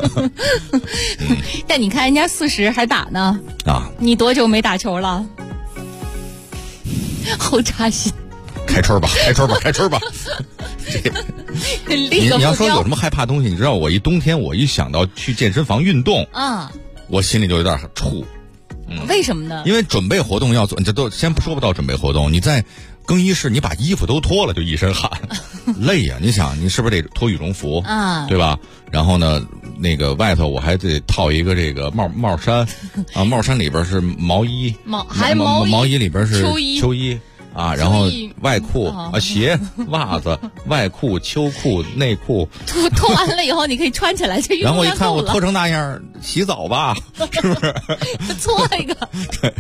但你看人家40还打呢你多久没打球了？好扎心。 开春吧。你要说有什么害怕的东西，你知道我冬天我一想到去健身房运动我心里就有点怵。 为什么呢？ 因为准备活动要做，你这都先说不到准备活动，你在更衣室你把衣服都脱了就一身汗，累呀！你想，你是不是得脱羽绒服啊？对吧？然后呢，那个外头我还得套一个这个帽衫，啊，帽衫里边是毛衣，毛衣里边是秋衣。啊，然后外裤啊、鞋、袜子、外裤、秋裤、内裤， 脱完了以后你可以穿起来去运动。 然后一看我脱成那样，洗澡吧，是不是？ 搓一个。对。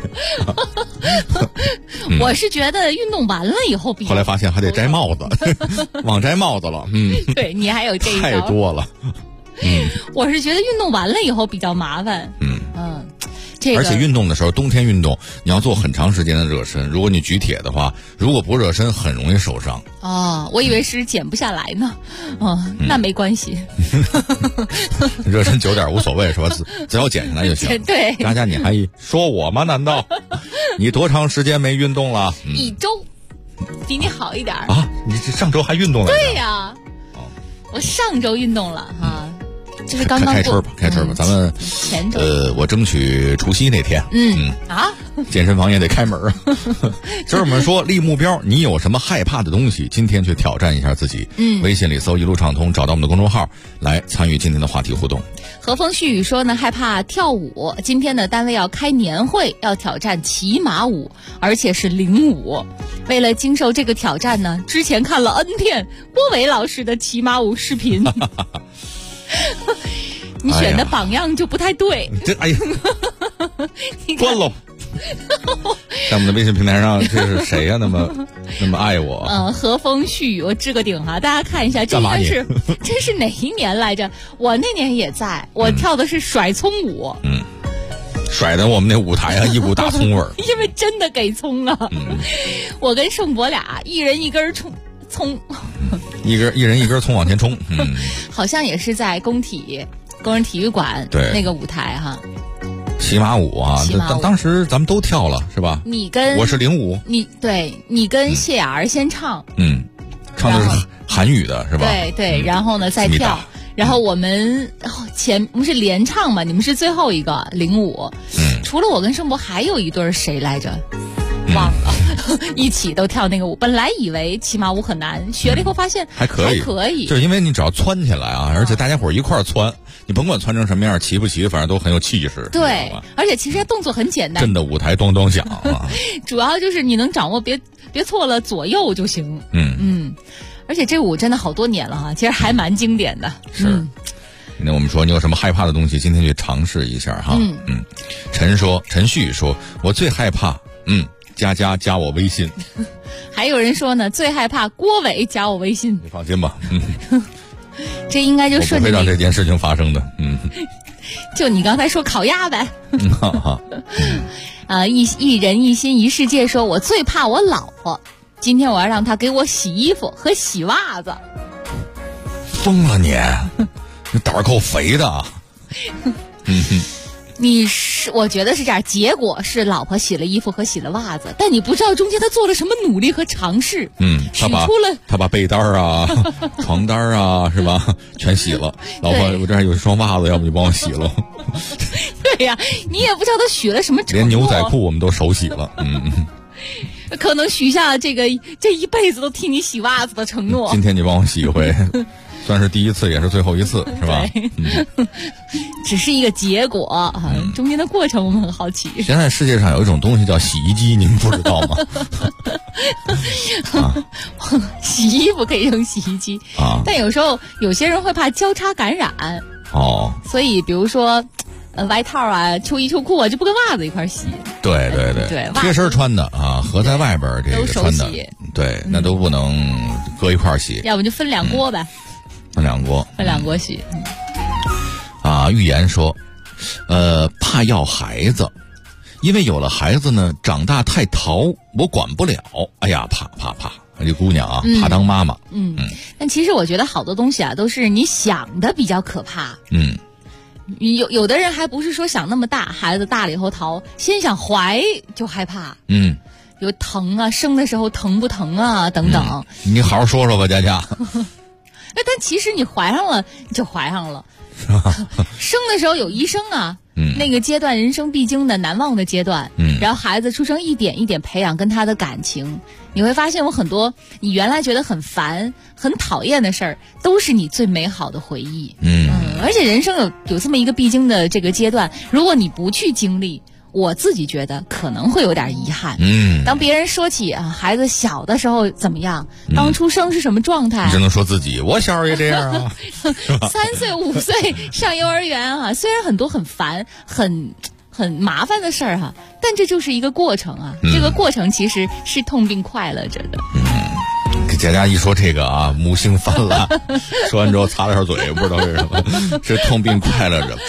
我是觉得运动完了以后比较。 后来发现还得摘帽子，忘摘帽子了。 对你还有这一招。 太多了。 我是觉得运动完了以后比较麻烦。 而且运动的时候，冬天运动你要做很长时间的热身。如果你举铁的话，如果不热身，很容易受伤。 哦，我以为是减不下来呢。那没关系。 热身久点无所谓是吧？只要减下来就行。 对。 佳佳，你还说我吗？难道你多长时间没运动了 ？1周，比你好一点啊！你上周还运动了？ 对呀。我上周运动了哈。就是刚刚开春吧，咱们前周我争取除夕那天，健身房也得开门啊。今儿我们说立目标，你有什么害怕的东西？今天去挑战一下自己。微信里搜一路畅通，找到我们的公众号来参与今天的话题互动。 和风细雨说呢，害怕跳舞。今天的单位要开年会，要挑战骑马舞，而且是领舞。为了经受这个挑战呢，之前看了 N 遍郭伟老师的骑马舞视频。你选的榜样就不太对。 哎呀，关喽！在我们的微信平台上，这是谁呀？那么爱我？ 和风细雨，我置个顶哈，大家看一下，这是哪一年来着？我那年也在，我跳的是甩葱舞。 甩的我们那舞台啊，一股大葱味儿。 因为真的给葱啊！我跟盛博俩一人一根葱。 一人一根葱往前冲。 好像也是在工人体育馆那个舞台哈。 骑马舞啊，当时咱们都跳了是吧？我是领舞， 你跟谢雅儿先唱， 唱的是韩语的是吧？ 对，然后呢再跳，然后我们是连唱嘛，你们是最后一个领舞。除了我跟盛博，还有一对谁来着？忘了，一起都跳那个舞。本来以为骑马舞很难，学了以后发现还可以， 就是因为你只要窜起来啊，而且大家伙一块儿窜，你甭管窜成什么样，骑不骑，反正都很有气势。 对，而且其实动作很简单， 震的舞台咚咚响啊。 主要就是你能掌握，别错了左右就行。而且这舞真的好多年了哈，其实还蛮经典的。 是。那我们说你有什么害怕的东西，今天去尝试一下哈。陈旭说，我最害怕加我微信。 还有人说呢，最害怕郭伟加我微信。 你放心吧， 这应该就顺利， 我不会让这件事情发生的。 就你刚才说烤鸭呗。一人一心一世界说，我最怕我老婆，今天我要让她给我洗衣服和洗袜子。 疯了你胆儿够肥的啊。 我觉得是这样，结果是老婆洗了衣服和洗了袜子，但你不知道中间他做了什么努力和尝试。 他把被单啊、床单啊，是吧，全洗了。老婆，我这还有一双袜子，要不你帮我洗了？ 对呀，你也不知道他许了什么承诺， 连牛仔裤我们都手洗了。 可能许下这一辈子都替你洗袜子的承诺。 今天你帮我洗一回。算是第一次，也是最后一次，是吧？ 只是一个结果，中间的过程我们很好奇。 现在世界上有一种东西叫洗衣机，你们不知道吗？ 洗衣服可以用洗衣机但有时候有些人会怕交叉感染所以比如说外套啊、秋衣秋裤啊，就不跟袜子一块洗。 对，贴身穿的啊，和在外边这个穿的，对，那都不能搁一块洗。 要不就分两锅呗。 分两锅洗。预言说，怕要孩子，因为有了孩子呢，长大太淘，我管不了。哎呀，怕，这姑娘啊，怕当妈妈。 但其实我觉得好多东西啊，都是你想的比较可怕。有的人还不是说想那么大，孩子大了以后淘，先想怀就害怕。有疼啊，生的时候疼不疼啊，等等。 你好好说说吧，佳佳。 但其实你怀上了，你就怀上了。生的时候有医生啊，那个阶段人生必经的难忘的阶段。然后孩子出生一点一点培养跟他的感情， 你会发现有很多你原来觉得很烦很讨厌的事儿，都是你最美好的回忆。而且人生有这么一个必经的这个阶段，如果你不去经历，我自己觉得可能会有点遗憾。当别人说起孩子小的时候怎么样，刚出生是什么状态， 你只能说自己我小时候也这样啊。 3岁5岁上幼儿园啊，虽然很多很烦很麻烦的事儿哈，但这就是一个过程啊。这个过程其实是痛并快乐着的。 给佳佳一说这个啊，母性泛滥，说完之后擦了下嘴，不知道为什么是痛并快乐着。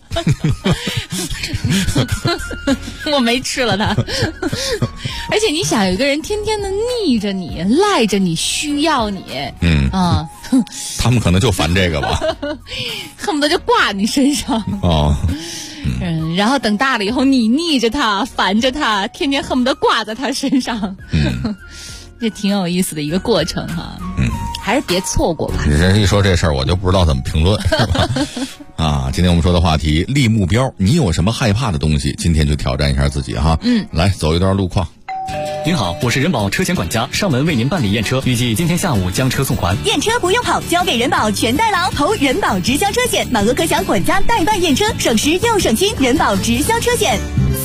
我没吃了它。而且你想，有一个人天天的腻着你赖着你需要你， 他们可能就烦这个吧， 恨不得就挂你身上然后等大了以后你腻着他烦着他，天天恨不得挂在他身上。这挺有意思的一个过程哈。还是别错过吧。 你这一说这事儿，我就不知道怎么评论，是吧？今天我们说的话题，立目标，你有什么害怕的东西？今天就挑战一下自己哈。来走一段路况。 您好，我是人保车险管家，上门为您办理验车，预计今天下午将车送还。 验车不用跑，交给人保全代劳，投人保直销车险，满额可享管家代办验车，省时又省心。人保直销车险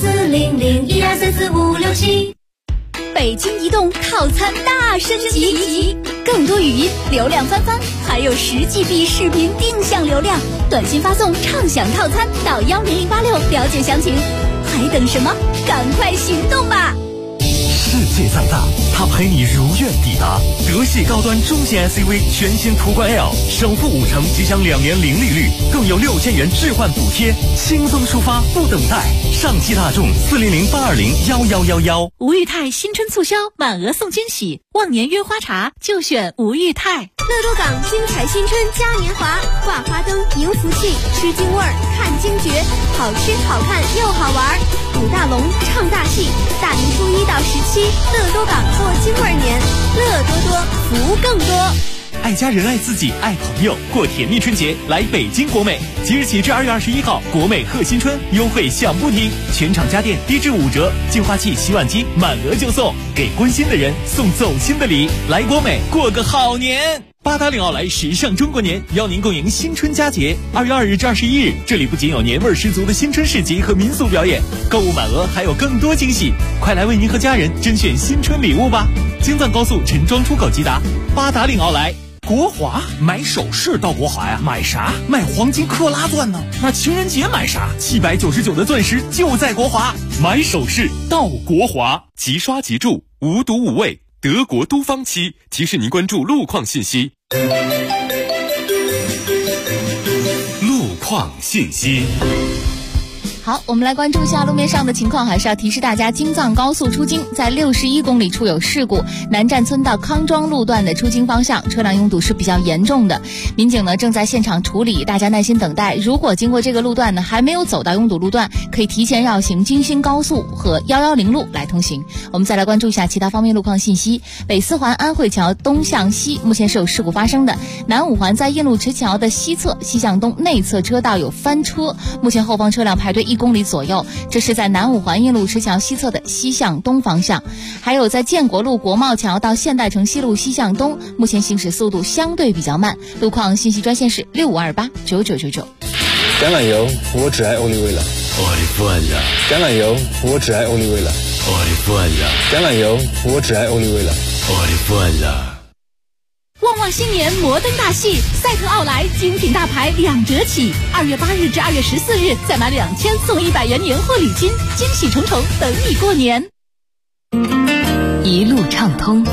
，40012344567。北京移动套餐大升级，更多语音流量翻番，还有10GB 视频定向流量，短信发送畅享套餐到10086，了解详情。还等什么？赶快行动吧！ 世界再大，它陪你如愿抵达。德系高端中型 SUV 全新途观 L， 首付50%，即享2年零利率，更有6000元置换补贴，轻松出发，不等待。上汽大众40082011111。 吴裕泰新春促销，满额送惊喜，忘年约花茶就选吴裕泰。 乐多港精彩新春嘉年华，挂花灯迎福气，吃京味儿看惊觉，好吃好看又好玩。舞大龙唱大戏，大年初1到17，乐多港过京味年，乐多多福更多。 爱家人爱自己爱朋友，过甜蜜春节来北京国美，即日起至2月21号，国美贺新春优惠享不停，全场家电低至5折，净化器、洗碗机满额就送，给关心的人送走心的礼，来国美过个好年。八达岭奥莱时尚中国年邀您共迎新春佳节，2月2日至21日，这里不仅有年味十足的新春市集和民俗表演，购物满额还有更多惊喜，快来为您和家人甄选新春礼物吧！京藏高速陈庄出口吉达，八达岭奥莱。国华买首饰到国华呀？买啥？买黄金克拉钻呢？那情人节买啥？799的钻石就在国华，买首饰到国华。 即刷即住，无毒无味，德国都芳漆。提示您关注路况信息。路况信息。 好，我们来关注一下路面上的情况，还是要提示大家，京藏高速出京在61公里处有事故，南站村到康庄路段的出京方向车辆拥堵是比较严重的，民警呢正在现场处理，大家耐心等待。如果经过这个路段呢还没有走到拥堵路段，可以提前绕行京新高速和110路来通行。我们再来关注一下其他方面路况信息。北四环安慧桥东向西目前是有事故发生的，南五环在印路池桥的西侧西向东内侧车道有翻车，目前后方车辆排队1公里左右，这是在南五环印路池桥西侧的西向东方向。还有在建国路国贸桥到现代城西路西向东，目前行驶速度相对比较慢。路况信息专线是65289999。 橄榄油，我只爱欧丽薇了。 我的父呀！ 橄榄油，我只爱欧丽薇了。 我的父呀！ 橄榄油，我只爱欧丽薇了。 我的父呀！ 旺旺新年摩登大戏，赛特奥莱精品大牌2折起，2月8日至2月14日，再买2000送100元年货礼金，惊喜重重等你过年。 一路畅通。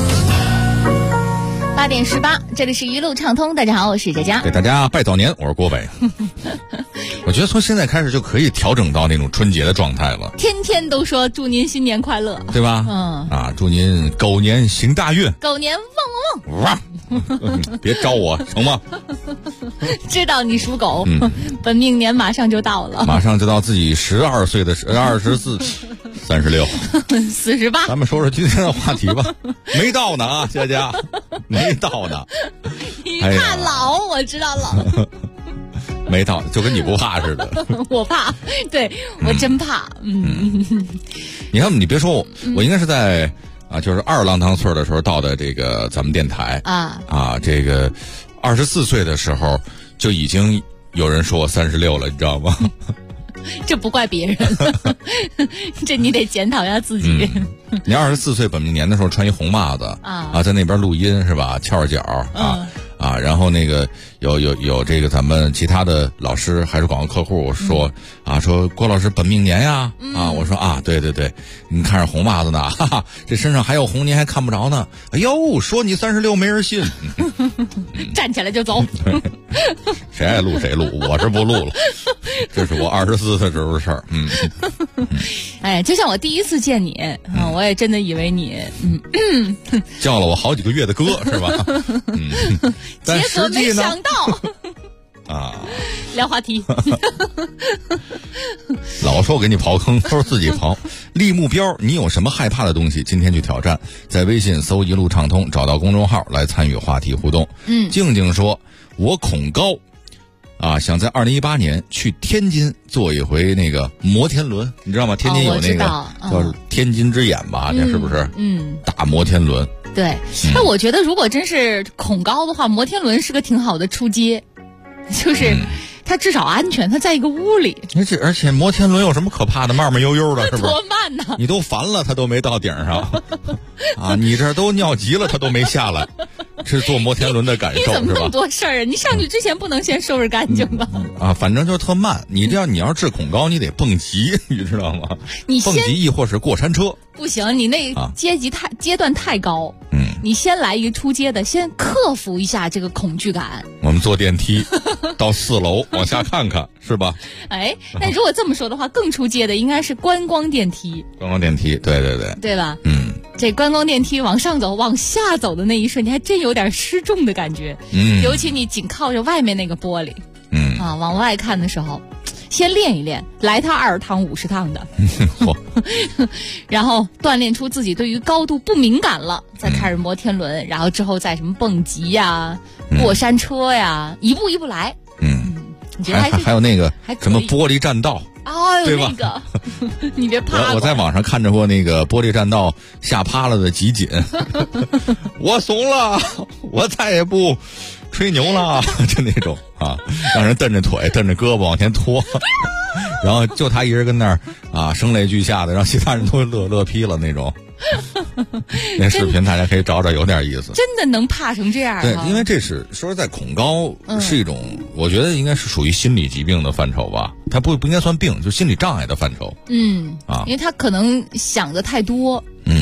8点18，这里是一路畅通。大家好，我是佳佳， 给大家拜早年，我是郭伟。我觉得从现在开始就可以调整到那种春节的状态了， 天天都说祝您新年快乐， 对吧？祝您狗年行大运， 狗年旺旺旺。 别招我成吗？ 知道你属狗，本命年马上就到了， 马上就到自己12岁的24、36、 48。 咱们说说今天的话题吧。没到呢啊，佳佳，没到呢。 你怕老，我知道老。 没到，就跟你不怕似的。 我怕，对我真怕。 你看，你别说我应该是在啊，就是2郎当岁的时候到的这个咱们电台这个24岁的时候就已经有人说我36了，你知道吗？ 这不怪别人，这你得检讨一下自己。 你24岁本命年的时候穿一红袜子在那边录音是吧？翘着脚然后那个有这个咱们其他的老师还是广告客户说说郭老师本命年呀我说对对对，你看着红袜子呢，哈哈，这身上还有红，您还看不着呢。哎呦，说你36没人信， 站起来就走。 谁爱录谁录，我是不录了。这是我24岁时候的事儿。 哎，就像我第一次见你我也真的以为你叫了我好几个月的歌是吧？但结果没想到聊话题。 老说我给你刨坑，都是自己刨。立目标，你有什么害怕的东西，今天去挑战。在微信搜一路畅通，找到公众号来参与话题互动。静静说，我恐高想在2018年去天津做一回那个摩天轮，你知道吗？天津有那个叫天津之眼吧，这是不是？大摩天轮。 对，那我觉得如果真是恐高的话，摩天轮是个挺好的出街，就是它至少安全，它在一个屋里。 而且摩天轮有什么可怕的？慢慢悠悠的，是不是？ 多慢呢！ 你都烦了，它都没到顶上你这都尿急了，它都没下来。是坐摩天轮的感受， 你怎么那么多事儿啊？你上去之前不能先收拾干净吗？ 反正就特慢。你要治恐高，你得蹦极，你知道吗？ 你蹦极亦或是过山车。 不行，你那阶段太高。你先来一个出街的，先克服一下这个恐惧感。 我们坐电梯到4楼往下看看，是吧？ 哎，那如果这么说的话，更出街的应该是观光电梯。 观光电梯，对对对， 对吧？这观光电梯往上走、往下走的那一瞬间，还真有点失重的感觉。尤其你紧靠着外面那个玻璃，往外看的时候，先练一练，来趟20趟、50趟的，然后锻炼出自己对于高度不敏感了，再开始摩天轮，然后之后再什么蹦极呀、过山车呀，一步一步来。你觉得还有那个什么玻璃栈道。 对吧？那个，你别趴。 我在网上看着过那个玻璃栈道吓趴了的集锦，我怂了，我再也不吹牛了，就那种让人蹬着腿、蹬着胳膊往前拖，然后就他一人跟那儿声泪俱下的，让其他人都乐劈了那种。那视频大家可以找找，有点意思。 真的能怕成这样？ 对，因为这是说实在，恐高是一种，我觉得应该是属于心理疾病的范畴吧。它不应该算病，就心理障碍的范畴。 因为他可能想的太多。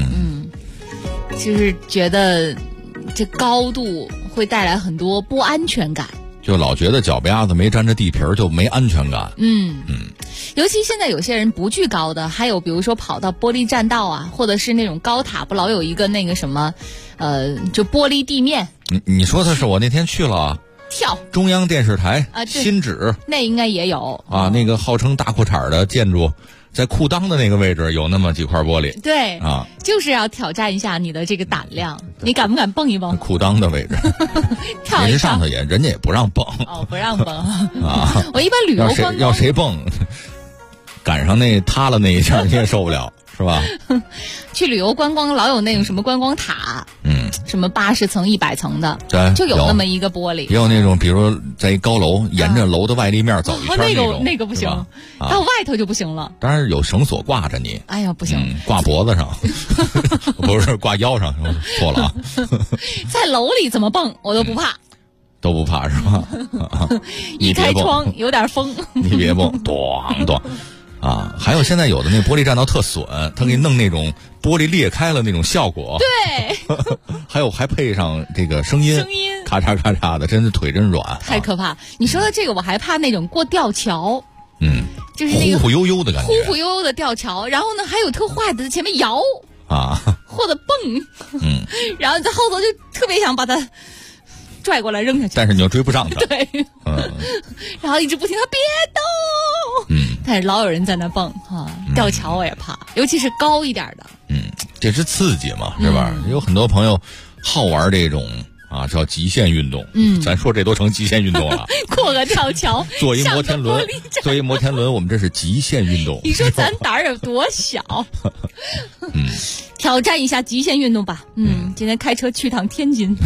就是觉得这高度会带来很多不安全感。 就老觉得脚丫子没沾着地皮儿就没安全感。 尤其现在有些人不惧高的，还有比如说跑到玻璃栈道或者是那种高塔，不老有一个那个什么，就玻璃地面。 你说的是我那天去了跳中央电视台新址， 那应该也有那个号称大裤衩的建筑。在裤裆的那个位置有那么几块玻璃， 对就是要挑战一下你的这个胆量，你敢不敢蹦一蹦？ 裤裆的位置， 跳一跳。 上头人家也不让蹦不让蹦我一般旅游观光要谁蹦，赶上那塌了那一下你也受不了，是吧？ 去旅游观光老有那种什么观光塔，什么80层、100层的， 对， 就有那么一个玻璃。 也有那种，比如在一高楼，沿着楼的外立面走一圈那个不行，到外头就不行了。 当然有绳索挂着你， 哎呀不行， 挂脖子上，不是挂腰上，错了在楼里怎么蹦我都不怕， 都不怕是吧？ 一开窗有点风， 你别蹦，咣咣。还有现在有的那玻璃栈道特损，他给你弄那种玻璃裂开了那种效果。 对， 还配上这个声音咔嚓咔嚓的，真是腿真软， 太可怕。你说的这个我还怕那种过吊桥，就是那个忽忽悠悠的感觉， 忽忽悠悠的吊桥，然后呢还有特坏的在前面摇或者蹦，然后在后头就特别想把它拽过来扔下去， 但是你又追不上它。 对，然后一直不停地别动，但是老有人在那蹦吊桥我也怕，尤其是高一点的。 这是刺激嘛，是吧？有很多朋友好玩这种啊，叫极限运动。咱说这都成极限运动了。 过个吊桥， 坐一摩天轮，我们这是极限运动。 你说咱胆儿有多小？挑战一下极限运动吧。今天开车去趟天津。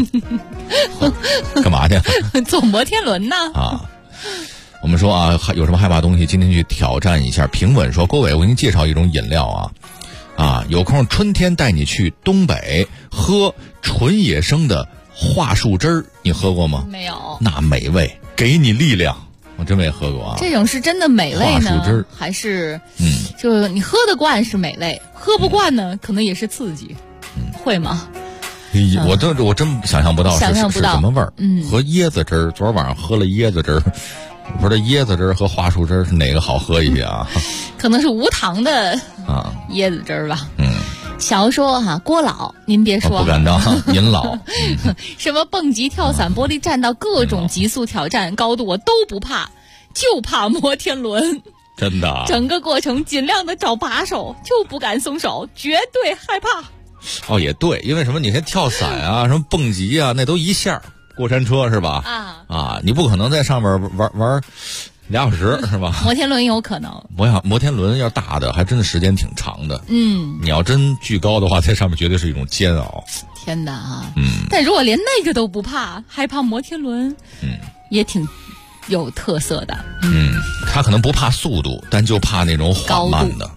干嘛去？ 坐摩天轮呢？ 啊。我们说啊，有什么害怕东西，今天去挑战一下。平稳说，郭伟，我给你介绍一种饮料啊，有空春天带你去东北喝纯野生的桦树汁儿，你喝过吗？ 没有。 那美味，给你力量。我真没喝过啊。 这种是真的美味呢， 桦树汁还是就你喝得惯是美味，喝不惯呢，可能也是刺激。会吗？ 我真想象不到是什么味儿。喝椰子汁儿，昨儿晚上喝了椰子汁儿。不知道椰子汁和桦树汁是哪个好喝一些啊？ 可能是无糖的椰子汁吧。小说郭老，您别说， 不敢当，您老。 什么蹦极、跳伞、玻璃栈道，各种极速挑战高度我都不怕，就怕摩天轮。 真的。 整个过程尽量的找把手，就不敢松手，绝对害怕。 也对，因为什么？你看跳伞啊，什么蹦极啊，那都一下。过山车是吧？你不可能在上面玩2小时是吧？ 摩天轮有可能。 摩天轮要大的，还真的时间挺长的。你要真巨高的话，在上面绝对是一种煎熬。 天哪啊！但如果连那个都不怕，害怕摩天轮，也挺有特色的。 他可能不怕速度，但就怕那种缓慢的。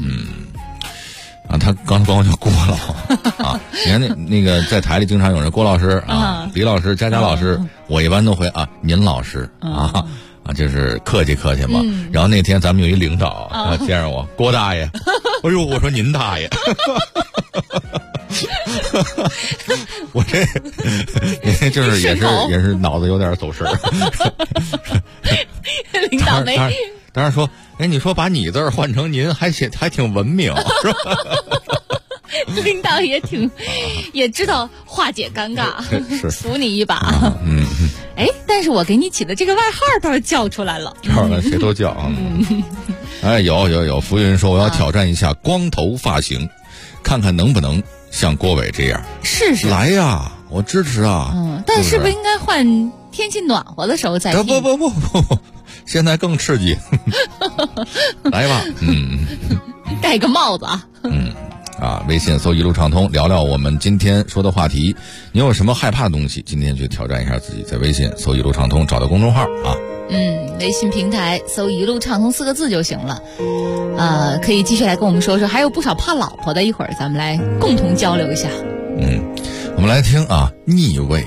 他刚管我叫郭老啊，你看那个在台里经常有人郭老师啊、李老师、佳佳老师，我一般都会您老师就是客气客气嘛。然后那天咱们有一领导见着我，郭大爷，哎呦，我说您大爷，我这就是也是脑子有点走神。 领导没。 当然说，你说把你字儿换成您，还挺文明，是吧？ 领导也知道化解尴尬， 是扶你一把。但是我给你起的这个外号倒是叫出来了， 谁都叫啊。有浮云说我要挑战一下光头发型，看看能不能像郭伟这样试试。 来呀，我支持啊。 但是不是应该换天气暖和的时候再剃？ 不。现在更刺激，来吧， 戴个帽子啊。 微信搜一路畅通，聊聊我们今天说的话题。你有什么害怕的东西？今天去挑战一下自己，在微信搜一路畅通，找到公众号啊。 微信平台搜一路畅通4个字就行了。可以继续来跟我们说说，还有不少怕老婆的，一会儿咱们来共同交流一下。 我们来听逆位。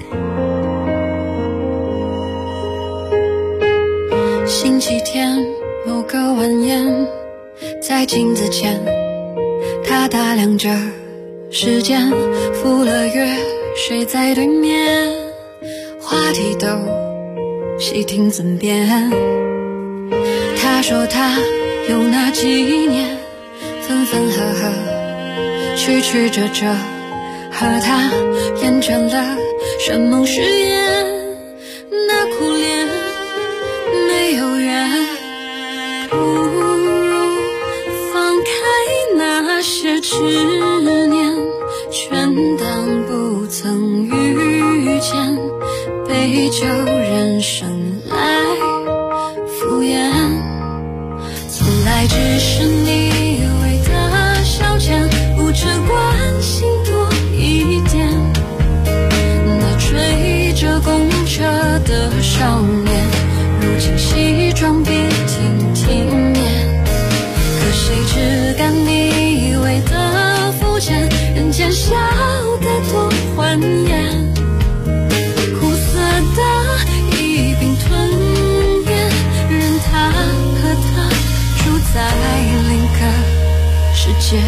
星期天某个晚宴，在镜子前，他打量着时间，赴了约，睡在对面，话题都细听尊便。他说他有那几年，分分合合，曲曲折折，和他验证了山盟誓言，那苦恋没有缘，不如放开那些执念，全当不曾遇见，杯酒人生来敷衍，从来只是你为的消遣，不只关心多一点，那追着公车的少年，如今西装笔挺体面，可谁只干你以为的肤浅，人间笑得多欢颜，苦涩的一并吞咽，任他和他住在另个世界。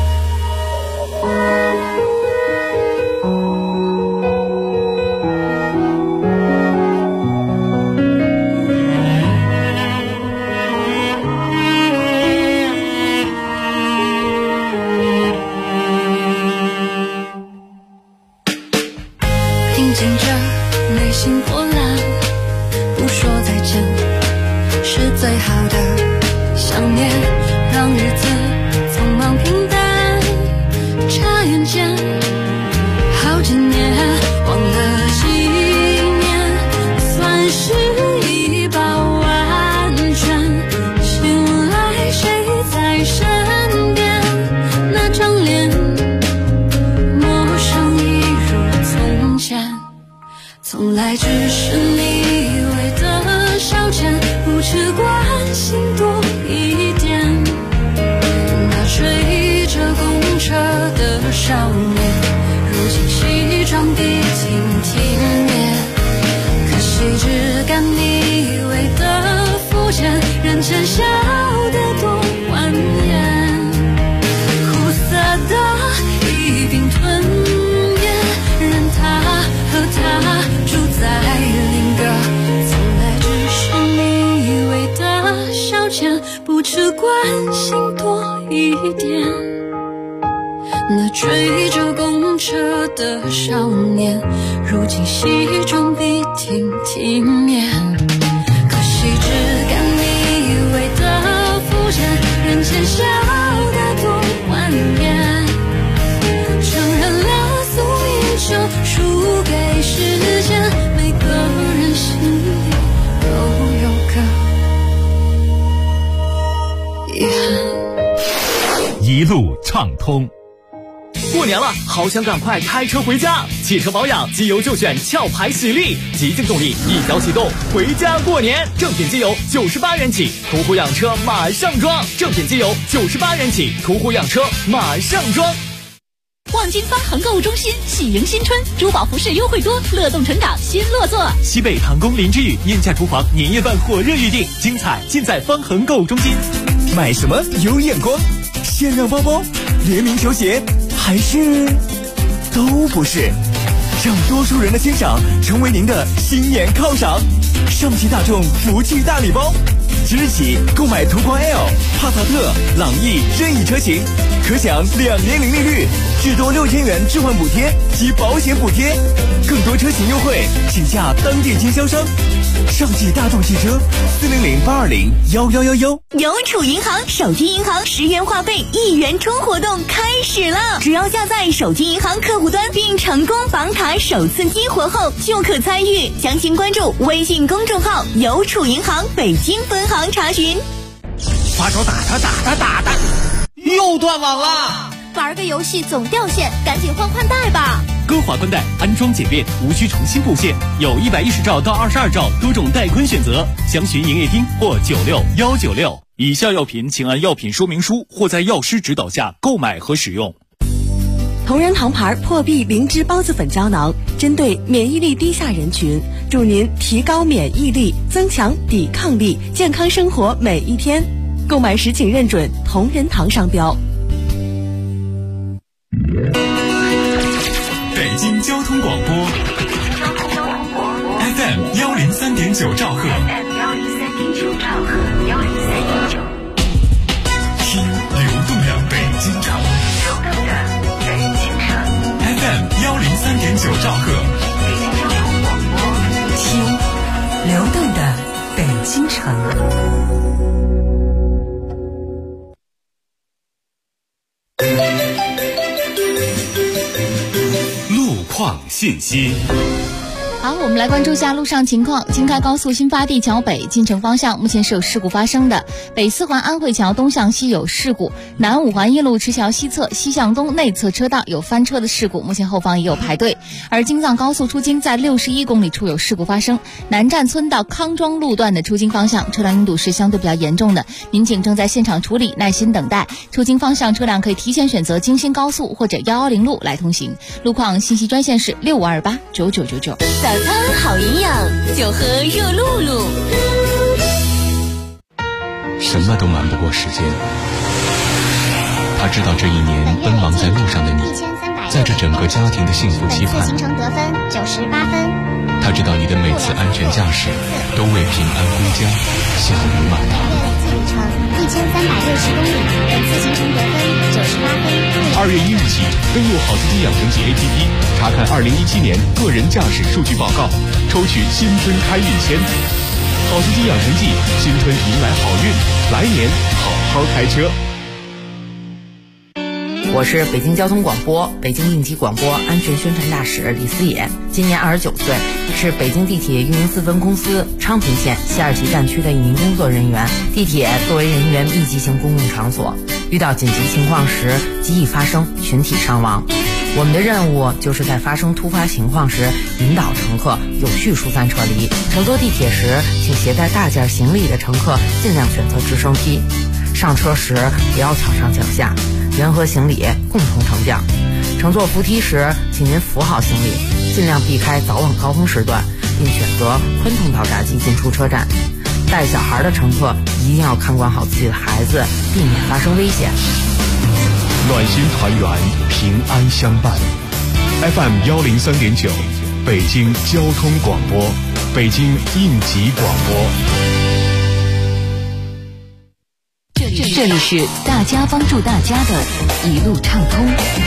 平静着内心波澜，不说再见是最好的想念，让日子匆忙平淡，眨眼间好几年，忘了只是一把完全，醒来谁在身边？那张脸陌生一如从前，从来只是你以为的消遣，不只关心多一点。那追着公车的少年，如今西装笔挺体面，可惜只干你以为的肤浅，人间笑得多蜿蜒，苦涩的一并吞咽，任他和他住在另个，从来只是你以为的消遣，不只关心多一点。那追着公车的少年，如今西装笔挺体面，可惜只干你以为的肤浅，人间笑得多蜿蜒，承认了宿命就输给时间，每个人心里都有个遗憾。 一路畅通。过年了，好想赶快开车回家。汽车保养，机油就选壳牌喜力，极净动力，一脚启动，回家过年。正品机油98元起，途虎养车马上装。正品机油98元起，途虎养车马上装。 望京方恒购物中心喜迎新春，珠宝服饰优惠多，乐动成长新落座。 西北唐宫林之宇燕价厨房年夜饭火热预定，精彩尽在方恒购物中心。 买什么有眼光？限量包包、联名球鞋，还是都不是？让多数人的欣赏成为您的新年犒赏。上汽大众福气大礼包，即日起购买途观 L、帕萨特、朗逸任意车型，可享2年零利率，至多6000元置换补贴及保险补贴，更多车型优惠，请下当店经销商。上汽大众汽车，400-820-1111。 邮储银行手机银行10元话费1元充活动开始了，只要下载手机银行客户端并成功绑卡首次激活后就可参与，详情关注微信公众号邮储银行北京分行查询。 发烧打他，又断网了。 玩个游戏总掉线，赶紧换宽带吧。 歌华宽带安装简便，无需重新布线，有110兆到22兆多种带宽选择，详询营业厅或96196。以下药品请按药品说明书或在药师指导下购买和使用。 同仁堂牌破壁灵芝孢子粉胶囊，针对免疫力低下人群，助您提高免疫力，增强抵抗力，健康生活每一天。购买时请认准同仁堂商标。 北京交通广播 FM 103.9兆赫，听流动的北京城，FM 103.9兆赫， 听流动的北京城。 况信息。 好，我们来关注一下路上情况。京开高速新发地桥北进城方向目前是有事故发生的，北四环安慧桥东向西有事故，南五环一路赤桥西侧西向东内侧车道有翻车的事故，目前后方也有排队。而京藏高速出京在61公里处有事故发生，南站村到康庄路段的出京方向车辆拥堵是相对比较严重的，民警正在现场处理，耐心等待。出京方向车辆可以提前选择京新高速或者110路来通行。路况信息专线是65289999。 早餐好营养，就喝热露露。 什么都瞒不过时间。他知道这一年奔忙在路上的你，在这整个家庭的幸福期盼。 行程得分98分。 他知道你的每次安全驾驶都为平安归家笑语满堂。 累计里程1360公里，本次行程得分98分。 2月1日起，登录好司机养成记 APP， 查看2017年个人驾驶数据报告，抽取新春开运签。好司机养成记，新春迎来好运，来年好好开车。 我是北京交通广播、北京应急广播安全宣传大使李思野，今年29岁，是北京地铁运营4分公司昌平线西2旗站区的一名工作人员。地铁作为人员密集型公共场所，遇到紧急情况时极易发生群体伤亡。我们的任务就是在发生突发情况时引导乘客有序疏散撤离。乘坐地铁时，请携带大件行李的乘客尽量选择直升梯。上车时不要抢上抢下，人和行李共同乘降。乘坐扶梯时，请您扶好行李，尽量避开早晚高峰时段，并选择宽通道闸机进出车站。带小孩的乘客一定要看管好自己的孩子，避免发生危险。 暖心团圆，平安相伴。FM 103.9，北京交通广播，北京应急广播。 这里是大家帮助大家的一路畅通。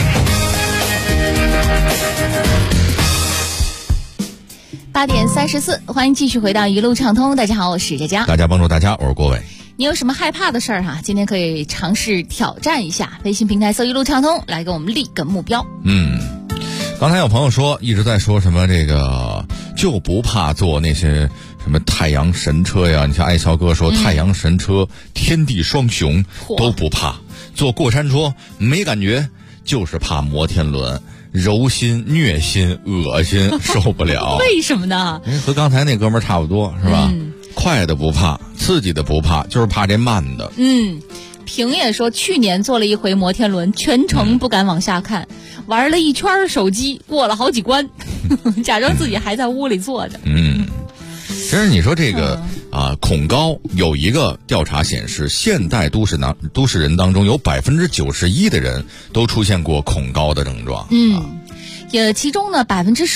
8点34，欢迎继续回到一路畅通。大家好，我是佳佳。 大家帮助大家，我是郭伟。 你有什么害怕的事儿哈？今天可以尝试挑战一下，微信平台搜一路畅通，来给我们立个目标。 刚才有朋友说一直在说什么这个就不怕坐那些什么太阳神车呀，你像爱笑哥说太阳神车、天地双雄都不怕，坐过山车没感觉，就是怕摩天轮揉心、虐心、恶心，受不了。 为什么呢？ 和刚才那哥们儿差不多是吧？快的不怕，刺激的不怕，就是怕这慢的。 平也说去年坐了一回摩天轮，全程不敢往下看，玩了一圈手机，过了好几关，假装自己还在屋里坐着。 其实你说这个恐高，有一个调查显示，现代都市人当中有91%的人都出现过恐高的症状。 其中呢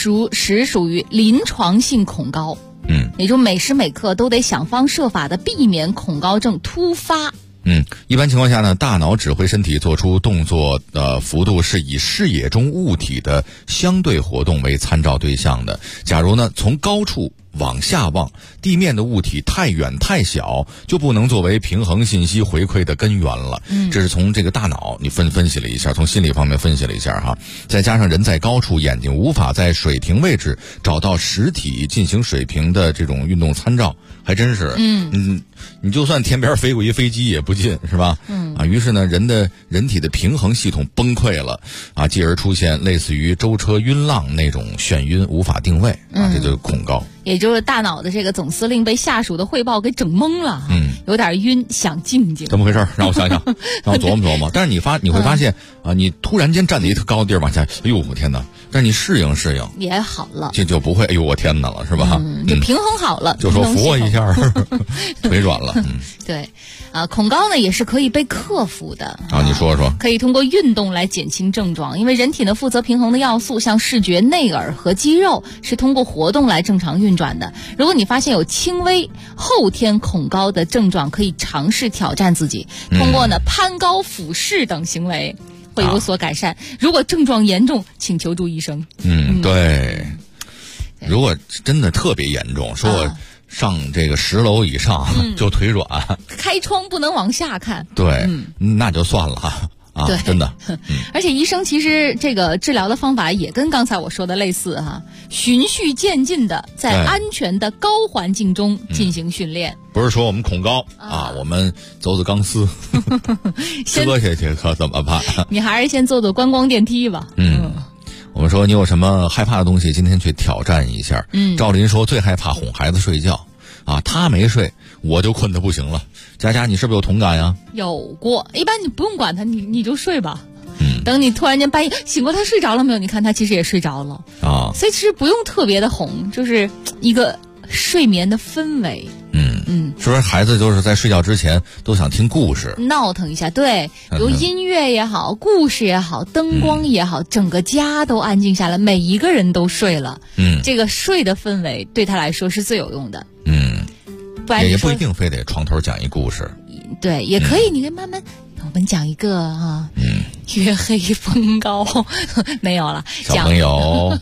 10%属于临床性恐高。也就每时每刻都得想方设法的避免恐高症突发。 一般情况下呢，大脑指挥身体做出动作的幅度是以视野中物体的相对活动为参照对象的。假如呢从高处往下望，地面的物体太远太小，就不能作为平衡信息回馈的根源了。这是从这个大脑你分析了一下，从心理方面分析了一下哈。再加上人在高处，眼睛无法在水平位置找到实体进行水平的这种运动参照，还真是。你就算天边飞过一飞机也不近，是吧？于是呢，人体的平衡系统崩溃了继而出现类似于舟车晕浪那种眩晕，无法定位这就是恐高。 也就是大脑的这个总司令被下属的汇报给整懵了，有点晕，想静静。 怎么回事？让我想想，让我琢磨琢磨。但是你会发现你突然间站在一特高的地儿往下，哎呦我天哪！但是你适应也好了， 就不会哎呦我天哪了，是吧？ 就平衡好了， 就说扶我一下，腿软了。 对，恐高呢也是可以被克服的。 你说说。 可以通过运动来减轻症状，因为人体呢负责平衡的要素，像视觉、内耳和肌肉是通过活动来正常运转的。如果你发现有轻微后天恐高的症状，可以尝试挑战自己，通过呢攀高、俯视等行为会有所改善。如果症状严重，请求助医生。 对。如果真的特别严重，说我上这个10楼以上就腿软， 开窗不能往下看， 对，那就算了哈。 对， 真的。 而且医生其实这个治疗的方法也跟刚才我说的类似循序渐进的在安全的高环境中进行训练。 不是说我们恐高我们走钢丝折下去可怎么办？ 你还是先坐观光电梯吧。 我们说你有什么害怕的东西，今天去挑战一下。赵林说最害怕哄孩子睡觉他没睡我就困得不行了。佳佳，你是不是有同感呀？ 有过，一般你不用管他，你就睡吧。等你突然间半夜醒过，他睡着了没有？你看他其实也睡着了所以其实不用特别的哄，就是一个睡眠的氛围。 是不是孩子就是在睡觉之前都想听故事， 闹腾一下？对，比如音乐也好，故事也好，灯光也好，整个家都安静下来，每一个人都睡了。这个睡的氛围对他来说是最有用的。不然也不一定非得床头讲一故事。 对，也可以，你可以慢慢，我们讲一个月黑风高没有了， 小朋友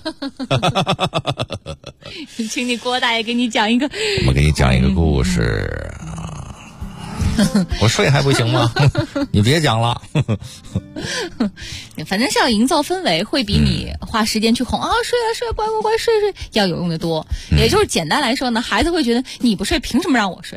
请你郭大爷给你讲一个， 我给你讲一个故事我睡还不行吗？你别讲了。 反正是要营造氛围，会比你花时间去哄睡啊，乖睡要有用的多。也就是简单来说呢，孩子会觉得你不睡，凭什么让我睡？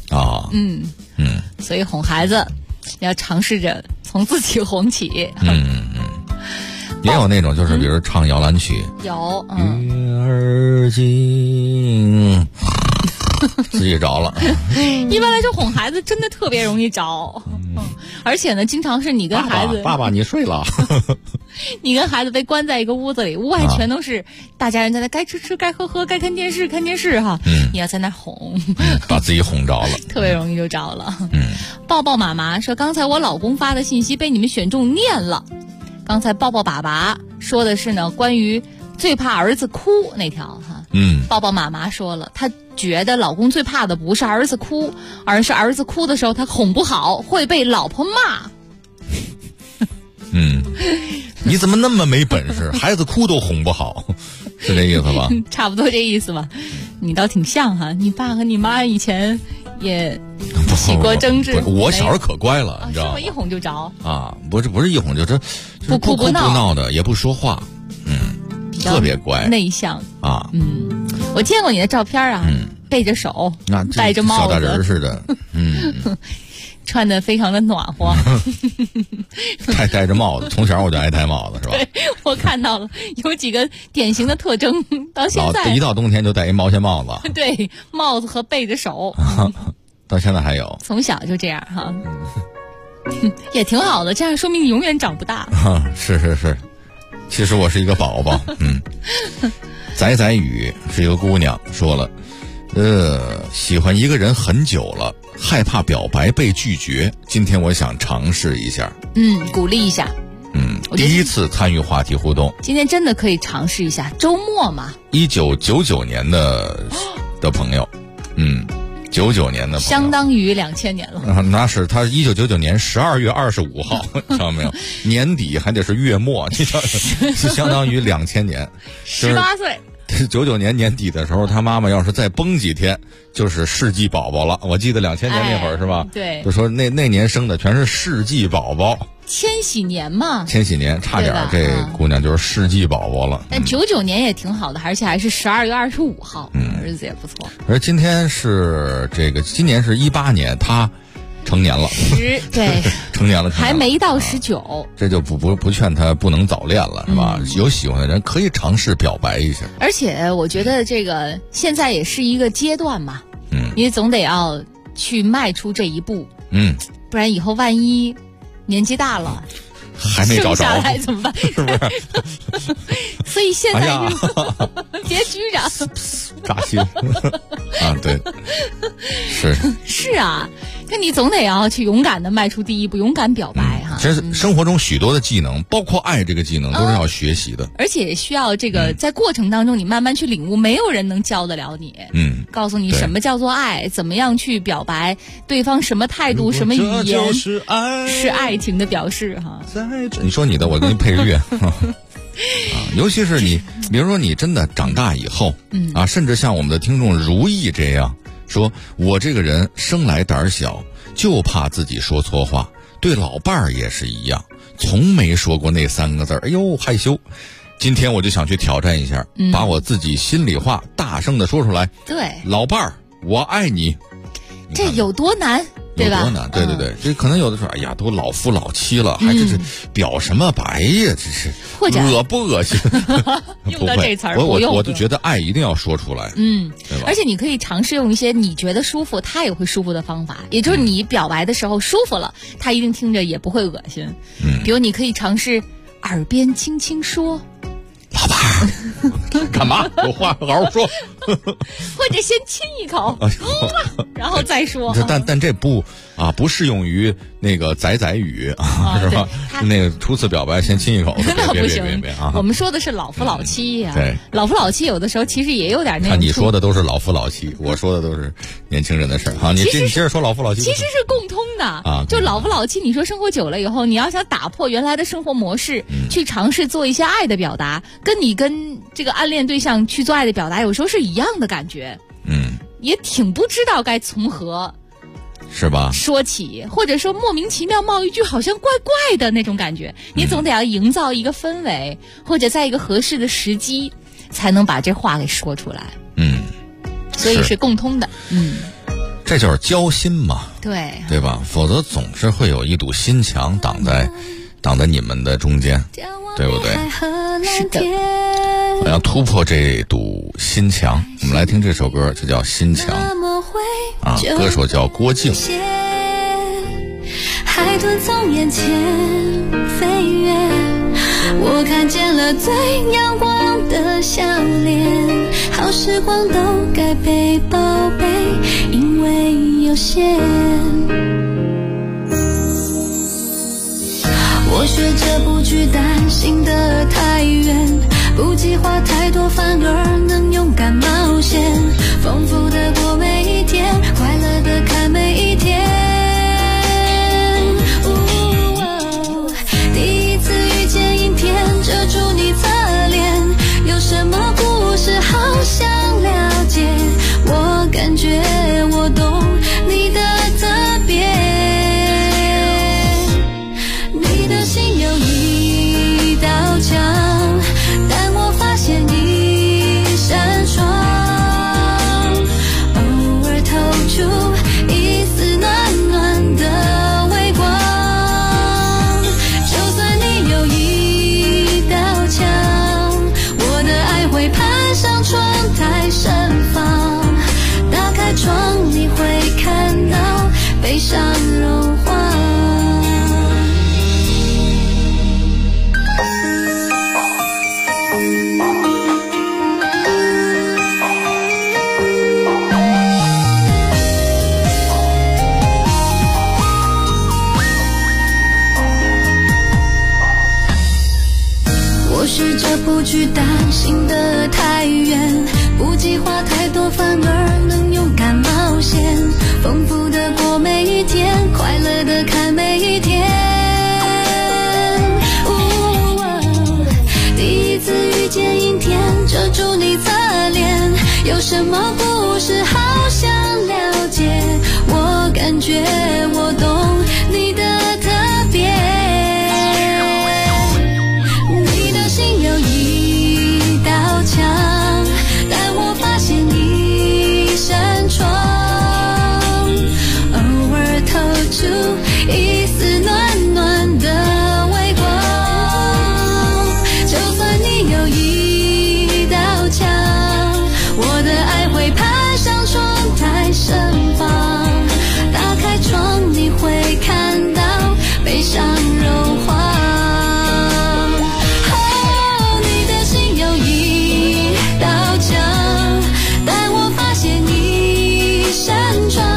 所以哄孩子要尝试着从自己哄起。 也有那种就是比如唱摇篮曲， 有月儿静。自己着了。 一般来说哄孩子真的特别容易着，而且呢经常是你跟孩子爸爸你睡了你跟孩子被关在一个屋子里，屋外全都是大家人在那该吃吃该喝喝该看电视哈，你要在那哄， 把自己哄着了特别容易就着了。抱抱妈妈说刚才我老公发的信息被你们选中念了，刚才抱抱爸爸说的是呢关于最怕儿子哭那条哈。抱抱妈妈说了，她觉得老公最怕的不是儿子哭，而是儿子哭的时候他哄不好会被老婆骂。 你怎么那么没本事，孩子哭都哄不好，是这意思吧？ 差不多这意思吧。你倒挺像哈，你爸和你妈以前也起过争执。 我小时候可乖了，你知道吗？ 我一哄就着啊，不是一哄就是不哭不闹的，也不说话，特别乖内向啊。 我见过你的照片啊，背着手，戴着帽子， 小大人似的， 穿得非常的暖和。 还戴着帽子，从小我就爱戴帽子，是吧？ 对，我看到了有几个典型的特征，到现在一到冬天就戴一毛线帽子。 对，帽子和背着手， 到现在还有。 从小就这样哈，也挺好的，这样说明你永远长不大。 是，其实我是一个宝宝。仔雨是一个姑娘说了，喜欢一个人很久了，害怕表白被拒绝，今天我想尝试一下。 鼓励一下。 第一次参与话题互动， 今天真的可以尝试一下，周末嘛。 1999年的朋友，99年的朋友， 相当于2000年了。 那是他1999年12月25号，知道没有？年底还得是月末，你知道是相当于2000年 ，18岁。 99年年底的时候，他妈妈要是再绷几天，就是世纪宝宝了。我记得2000年那会儿是吧？ 对， 就说那年生的全是世纪宝宝。 千禧年嘛， 千禧年差点这姑娘就是世纪宝宝了。 但99年也挺好的，而且还是12月25号，日子也不错。 而今年是18年，她成年了， 对， 成年了， 还没到19， 这就不劝他不能早恋了，是吧？有喜欢的人可以尝试表白一下。 而且我觉得这个现在也是一个阶段嘛，你总得要去迈出这一步，不然以后万一年纪大了还没找着， 生下来怎么办？ 是不是？ 所以现在别拘着， 扎心啊！对， 是啊，那你总得要去勇敢的迈出第一步，勇敢表白哈。 其实生活中许多的技能，包括爱这个技能，都是要学习的， 而且需要这个在过程当中你慢慢去领悟，没有人能教得了你。告诉你什么叫做爱，怎么样去表白，对方什么态度、什么语言是爱情的表示哈。 你说你的，我给你配乐。尤其是你，比如说你真的长大以后，甚至像我们的听众如意这样说，我这个人生来胆小，就怕自己说错话，对老伴儿也是一样，从没说过那3个字，哎呦害羞。今天我就想去挑战一下，把我自己心里话大声的说出来。 对， 老伴儿，我爱你。 这有多难？对吧？ 有多难？对，这可能有的时候，哎呀，都老夫老妻了，还这是表什么白呀？这是或者恶不恶心？ 用到这词儿， 我就觉得爱一定要说出来，对吧？ 而且你可以尝试用一些你觉得舒服，他也会舒服的方法，也就是你表白的时候舒服了，他一定听着也不会恶心。比如你可以尝试耳边轻轻说。 老伴儿，干嘛？有话好好说。 或者先亲一口，然后再说。 但这不适用于那个仔语是吧？那个初次表白先亲一口， 那不行。 别啊！ 我们说的是老夫老妻呀。 对， 老夫老妻有的时候其实也有点那种。 看你说的都是老夫老妻，我说的都是年轻人的事儿。好，你接着说老夫老妻。 其实是共通的啊，就老夫老妻，你说生活久了以后，你要想打破原来的生活模式，去尝试做一些爱的表达，跟你跟这个暗恋对象去做爱的表达，有时候是一样的感觉。也挺不知道该从何是吧？ 说起，或者说莫名其妙冒一句好像怪怪的那种感觉，你总得要营造一个氛围，或者在一个合适的时机，才能把这话给说出来。所以是共通的。 这就是交心嘛， 对吧？否则总是会有一堵心墙挡在你们的中间，对不对？ 是的。 我要突破这堵心墙，我们来听这首歌，就叫《心墙》啊，歌手叫郭靖。 海豚从眼前飞跃，我看见了最阳光的笑脸。好时光都该被宝贝，因为有限。我学着不去担心的太远，不计划太多，反而能勇敢冒险，丰富的过每一天，快乐的看每一天。第一次遇见影片，遮住你侧脸，有什么故事好想了解，我感觉我懂你的特别。你的心有一道墙，但我发现一扇窗，偶尔透出一丝暖暖的微光。就算你有一道墙，我的爱会攀上窗台盛放，打开窗你会看到悲伤融化。我试着不去担心的太远，不计划太多，反而能勇敢冒险，丰富的过每一天，快乐的看每一天。第一次遇见阴天，遮住你侧脸，有什么故事好想了解，我感觉我懂你的特别。你的心有一道墙，但我发现一扇窗，偶尔透出一丝暖暖的微光。就算你有一道墙，我的爱会攀上窗台盛放，打开窗你会看到悲伤融化。你的心有一道墙，但我发现一扇窗，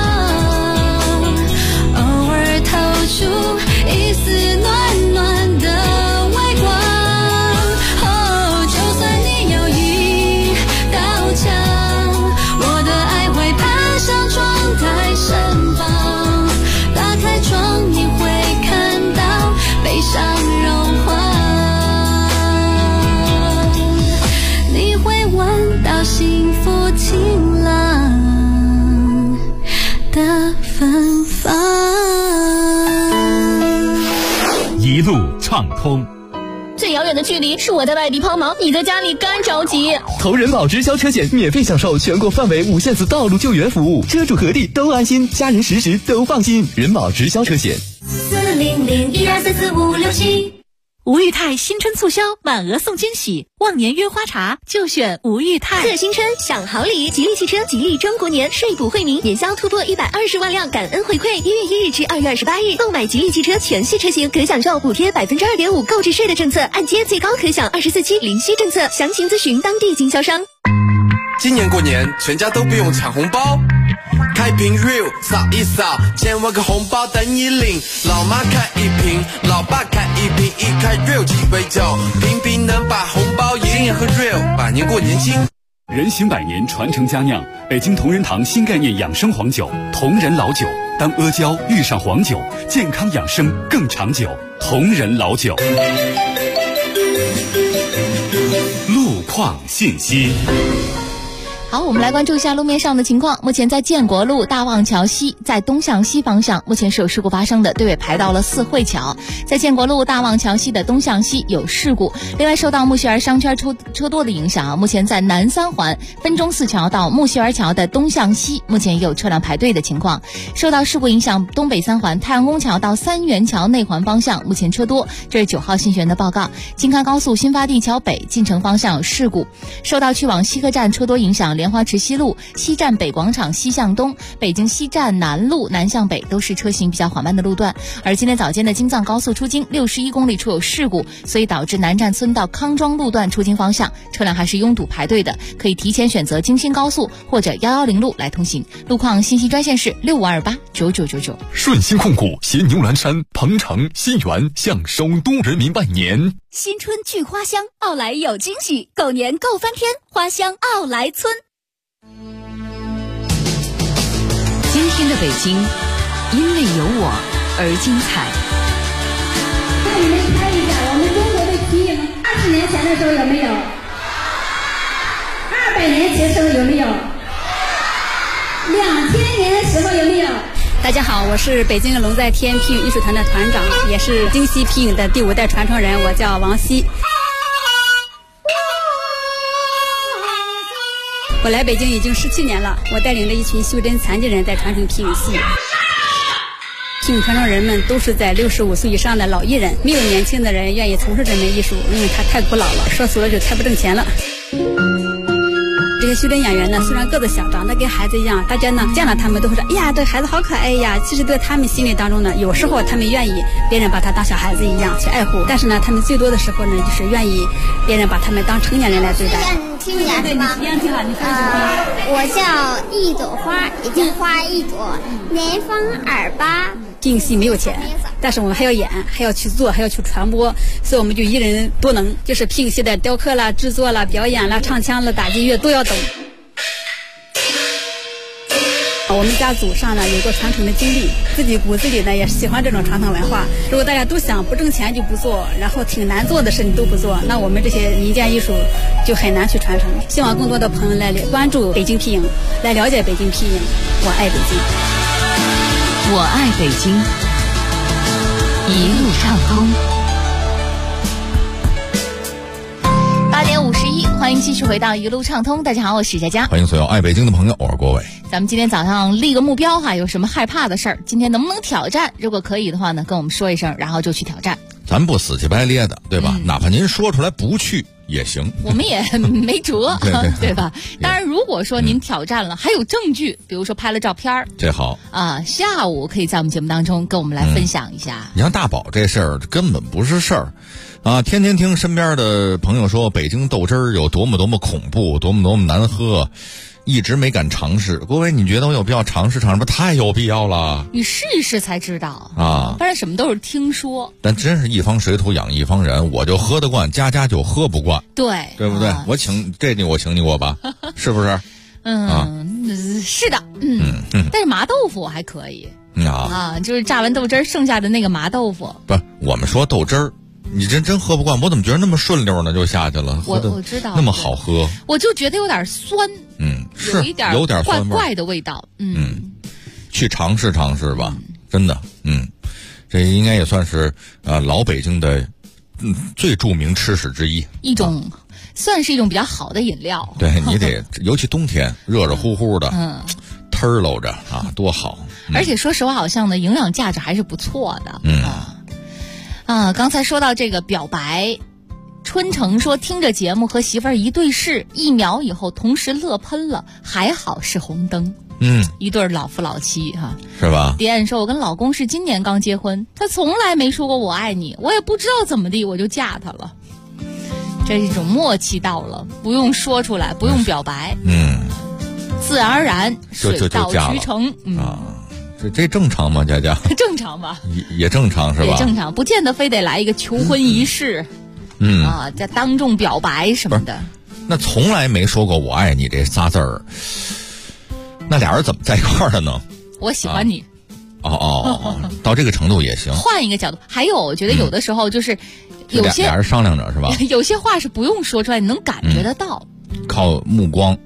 偶尔透出一丝暖暖的微光。就算你有一道墙，我的爱会攀上窗台盛放，打开窗你会看到悲伤融化。你会闻到幸福晴朗的芬芳。 一路畅通。 最遥远的距离是我在外地抛锚，你在家里干着急。 投人保直销车险免费享受全国范围无限次道路救援服务，车主何地都安心，家人时时都放心。人保直销车险。 40012344567。 吴裕泰新春促销，满额送惊喜，忘年约花茶就选吴裕泰。 贺新春享好礼，吉利汽车吉利中国年税补惠民，年销突破120万辆，感恩回馈。1月1日至2月28日，购买吉利汽车全系车型可享受补贴2.5%购置税的政策，按揭最高可享24期零息政策，详情咨询当地经销商。 今年过年全家都不用抢红包，开瓶 real 扫一扫，千万个红包等你领。老妈开一瓶，老爸开一瓶，一开 real 鸡尾酒，瓶瓶能把红包赢。今年喝 real， 百年过年轻。 人行百年，传承佳酿，北京同仁堂新概念养生黄酒，同仁老酒。当阿胶遇上黄酒，健康养生更长久。同仁老酒。路况信息。 好，我们来关注一下路面上的情况。目前在建国路大望桥西，在东向西方向，目前是有事故发生的，队尾排到了四惠桥。在建国路大望桥西的东向西有事故。另外，受到木樨园商圈车多的影响，目前在南三环分钟寺桥到木樨园桥的东向西，目前也有车辆排队的情况。受到事故影响，东北三环太阳宫桥到三元桥内环方向，目前车多。这是9号信源的报告。京开高速新发地桥北进城方向有事故，受到去往西客站车多影响，莲花池西路、西站北广场西向东、北京西站南路南向北都是车行比较缓慢的路段。而今天早间的京藏高速出京61公里处有事故，所以导致南站村到康庄路段出京方向车辆还是拥堵排队的，可以提前选择京新高速或者110路来通行。路况信息专线是65289999。 顺鑫控股携牛栏山、鹏城、新源向首都人民拜年。 新春聚花香，奥莱有惊喜，狗年购翻天，花香奥莱村。 今天的北京，因为有我而精彩。 让你们猜一下，我们中国的皮影20年前的时候有没有？200年前的时候有没有？2000年的时候有没有？ 大家好，我是北京龙在天皮影艺术团的团长，也是京西皮影的第5代传承人，我叫王希。我来北京已经17年了，我带领着一群袖珍残疾人在传承皮影戏。皮影传承人们都是在65岁以上的老艺人，没有年轻的人愿意从事这门艺术，因为它太古老了，说俗了就太不挣钱了。这些袖珍演员呢，虽然个子小，长得跟孩子一样，大家呢见了他们都会说，哎呀，这孩子好可爱呀。其实在他们心里当中呢，有时候他们愿意别人把他当小孩子一样去爱护，但是呢，他们最多的时候呢，就是愿意别人把他们当成年人来对待。 听一下是吗？ 挺好，你说我叫一朵花，也叫花一朵，南方耳巴。 皮影戏没有钱，但是我们还要演，还要去做，还要去传播，所以我们就一人多能，就是皮影戏的雕刻啦、制作啦、表演啦、唱腔啦、打击乐都要懂。我们家祖上呢有过传承的经历，自己骨子里呢也喜欢这种传统文化。如果大家都想不挣钱就不做，然后挺难做的事你都不做，那我们这些民间艺术就很难去传承。希望更多的朋友来关注北京皮影，来了解北京皮影。我爱北京， 我爱北京，一路畅通。 8点51，欢迎继续回到一路畅通。大家好，我是佳佳， 欢迎所有爱北京的朋友，我是郭伟。 咱们今天早上立个目标哈，有什么害怕的事儿？今天能不能挑战？如果可以的话呢，跟我们说一声，然后就去挑战。 咱不死乞白咧的，对吧？哪怕您说出来不去也行， 我们也没辙，对吧？当然，如果说您挑战了，还有证据，比如说拍了照片， 这好啊，下午可以在我们节目当中跟我们来分享一下。 你像大宝这事儿根本不是事儿。啊，天天听身边的朋友说北京豆汁儿有多么多么恐怖，多么难喝，一直没敢尝试。各位，你觉得我有必要尝试尝试吗？太有必要了。 你试一试才知道啊， 不然什么都是听说。 但真是一方水土养一方人，我就喝得惯，家家就喝不惯。 对， 对不对？我请你过吧，是不是？ 是的，但是麻豆腐我还可以啊，就是榨完豆汁儿剩下的那个麻豆腐。 不是，我们说豆汁儿。你真喝不惯，我怎么觉得那么顺溜呢？就下去了， 我知道那么好喝， 我就觉得有点酸， 是有点怪怪的味道， 去尝试尝试吧，真的，这应该也算是老北京的最著名吃食之一， 算是一种比较好的饮料。 对你得，尤其冬天热乎乎的，忒搂着啊，多好！ 而且说实话，好像呢营养价值还是不错的，刚才说到这个表白，春城说听着节目和媳妇儿一对视，1秒以后同时乐喷了，还好是红灯。一对老夫老妻哈， 是吧？ 迪安说，我跟老公是今年刚结婚，他从来没说过我爱你，我也不知道怎么地，我就嫁他了。这是一种默契到了，不用说出来，不用表白，自然而然，水到渠成， 这正常吗？佳佳， 正常吧？ 也正常是吧？ 也正常，不见得非得来一个求婚仪式，在当众表白什么的。 那从来没说过我爱你这仨字儿，那俩人怎么在一块儿的呢？ 我喜欢你。 到这个程度也行。 换一个角度，还有我觉得有的时候就是有些俩人商量着是吧？ 有些话是不用说出来，你能感觉得到。 靠目光。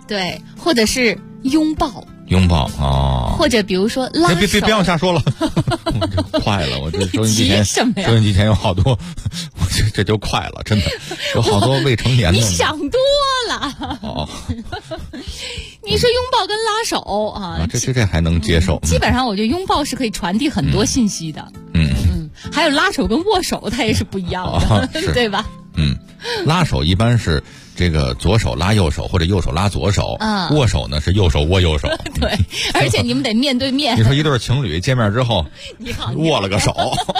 对，或者是拥抱。 拥抱啊， 或者比如说拉手， 别往下说了，我快了，我这收音机前收音机前有好多，我这就快了，真的有好多未成年的。 你想多了。哦，你说拥抱跟拉手啊， 这还能接受。 基本上我觉得拥抱是可以传递很多信息的。还有拉手跟握手，它也是不一样的，对吧？ 拉手一般是这个左手拉右手或者右手拉左手，握手呢是右手握右手。 对，而且你们得面对面。 你说一对情侣见面之后，握了个手，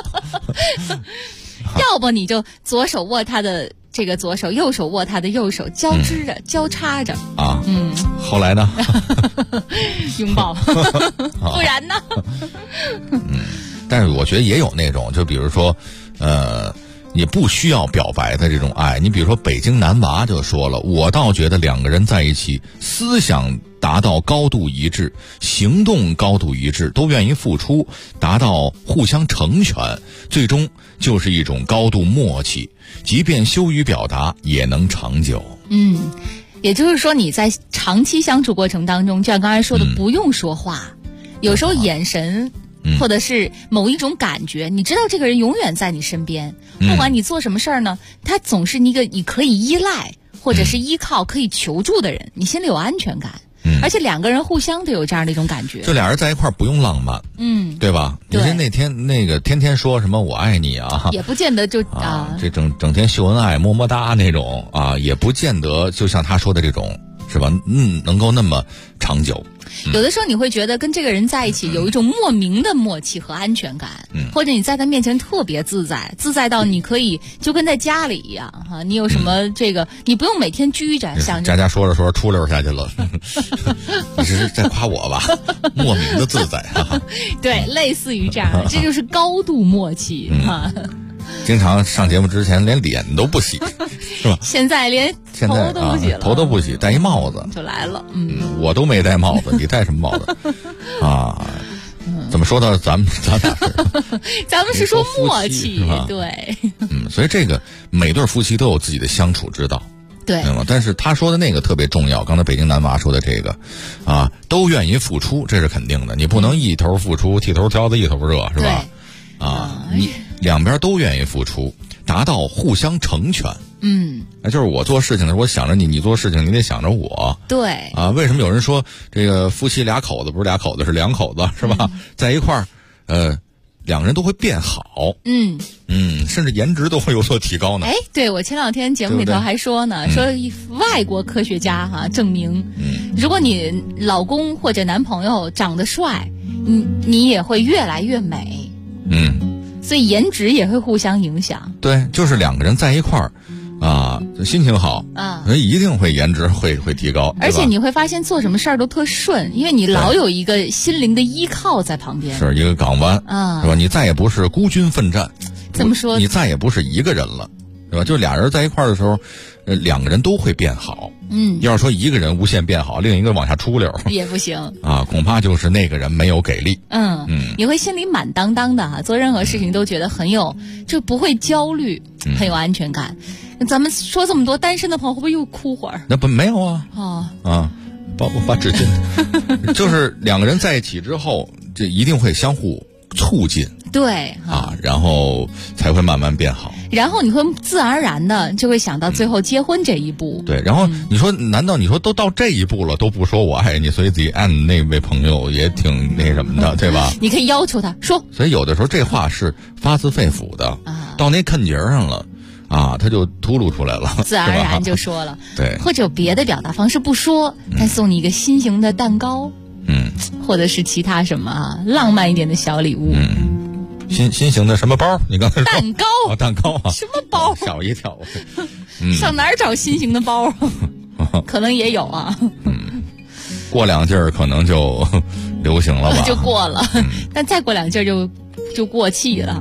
要不你就左手握他的这个左手，右手握他的右手，交织着、交叉着啊。后来呢？ 拥抱，不然呢？ 但是我觉得也有那种，就比如说，你不需要表白的这种爱。你比如说北京男娃就说了，我倒觉得两个人在一起，思想达到高度一致，行动高度一致，都愿意付出，达到互相成全，最终就是一种高度默契，即便羞于表达也能长久。 也就是说你在长期相处过程当中，就像刚才说的，不用说话，有时候眼神或者是某一种感觉，你知道这个人永远在你身边，不管你做什么事儿呢，他总是一个你可以依赖或者是依靠可以求助的人，你心里有安全感。而且两个人互相都有这样的一种感觉， 就俩人在一块儿不用浪漫，对吧？你说那天那个天天说什么我爱你啊， 也不见得就这整天秀恩爱么么哒那种啊，也不见得就像他说的这种是吧？能够那么长久。 有的时候你会觉得跟这个人在一起有一种莫名的默契和安全感，或者你在他面前特别自在到你可以就跟在家里一样哈。你有什么这个，你不用每天拘着想着。 佳佳说着说着出溜下去了，你是在夸我吧？莫名的自在哈。 对，类似于这样，这就是高度默契哈。 经常上节目之前连脸都不洗，是吧？ 现在连头都不洗了， 头都不洗，戴一帽子就来了。 我都没戴帽子，你戴什么帽子啊？怎么说到咱们俩咱们是说默契，对。 所以这个每对夫妻都有自己的相处之道， 对吗？但是他说的那个特别重要，刚才北京男娃说的这个啊，都愿意付出，这是肯定的，你不能一头付出，剃头挑子一头热，是吧？你两边都愿意付出，达到互相成全。就是我做事情的时候，我想着你做事情你得想着我。对啊，为什么有人说这个夫妻俩口子不是俩口子是两口子，是吧？在一块儿，两个人都会变好。甚至颜值都会有所提高呢。 对，我前两天节目里头还说呢，说外国科学家证明，如果你老公或者男朋友长得帅，你也会越来越美。所以颜值也会互相影响。 对，就是两个人在一块儿啊，心情好啊，一定会颜值会提高。 而且你会发现做什么事儿都特顺，因为你老有一个心灵的依靠在旁边， 是一个港湾啊，是吧？你再也不是孤军奋战， 怎么说？ 你再也不是一个人了，是吧？就俩人在一块儿的时候，两个人都会变好。要是说一个人无限变好，另一个往下出溜也不行啊，恐怕就是那个人没有给力。 你会心里满当当的做任何事情都觉得很有，就不会焦虑，很有安全感。咱们说这么多，单身的朋友会不会又哭会儿？ 那不没有啊把纸巾，就是两个人在一起之后，这一定会相互促进。 对然后才会慢慢变好。 然后你会自然而然的就会想到最后结婚这一步。 对，然后你说，难道你说都到这一步了都不说我爱你？所以自己按那位朋友也挺那什么的，对吧？ 你可以要求他说。 所以有的时候这话是发自肺腑的，到那坎节上了他就秃噜出来了， 自然而然就说了。 对， 或者有别的表达方式不说，但送你一个心形的蛋糕，或者是其他什么浪漫一点的小礼物。 新型的什么包？你刚才说蛋糕蛋糕啊？ 什么包？ 吓我一跳！ 上哪儿找新型的包？可能也有啊。 过两季儿可能就流行了吧？ 就过了，但再过两季儿就过气了。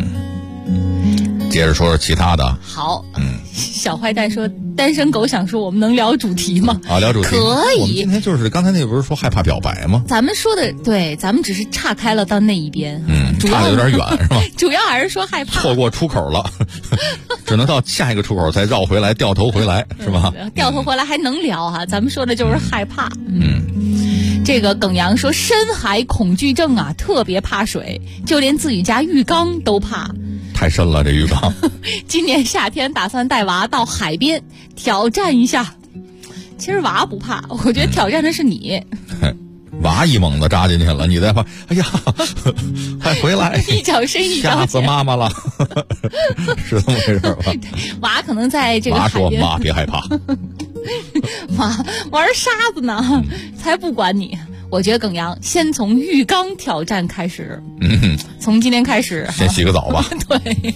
接着说说其他的。 好，小坏蛋说，单身狗想说，我们能聊主题吗？ 聊主题可以。 我们今天就是刚才那不是说害怕表白吗？ 咱们说的对，咱们只是岔开了到那一边。 差的有点远是吧？ 主要还是说害怕， 错过出口了，只能到下一个出口再绕回来，掉头回来是吧？ 掉头回来还能聊哈，咱们说的就是害怕。这个耿阳说深海恐惧症啊，特别怕水，就连自己家浴缸都怕。 太深了这浴缸。 今年夏天打算带娃到海边挑战一下。其实娃不怕，我觉得挑战的是你。 娃一猛子扎进去了，你再怕，哎呀，快回来！ 一脚深一脚浅， 吓死妈妈了，是这么回事吧？ 娃可能在这个娃说：“妈，别害怕。” 娃玩沙子呢，才不管你。我觉得耿阳先从浴缸挑战开始，从今天开始先洗个澡吧。 对。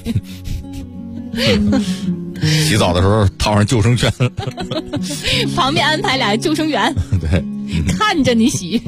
洗澡的时候套上救生圈， 旁边安排俩救生员， 对， 看着你洗。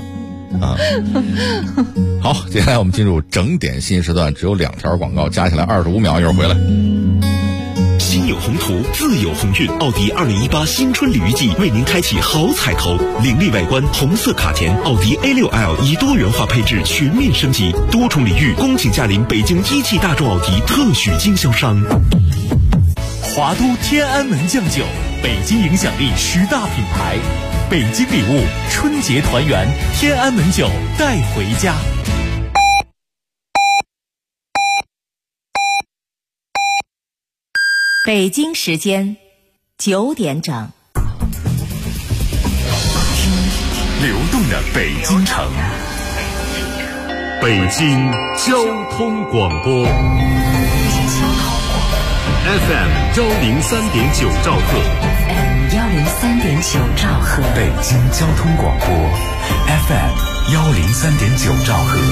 好，接下来我们进入整点新时段，只有2条广告，加起来25秒，一会儿回来。 心有宏图，自有鸿运。奥迪2018新春礼遇季为您开启好彩头，凌厉外观，红色卡钿，奥迪 A6L 以多元化配置全面升级，多重礼遇，恭请驾临北京一汽大众奥迪特许经销商。 华都天安门酱酒，北京影响力10大品牌，北京礼物，春节团圆，天安门酒带回家。 北京时间9点整， 听流动的北京城，北京交通广播 FM 103.9兆赫 FM 103.9兆赫， 北京交通广播 FM 103.9兆赫。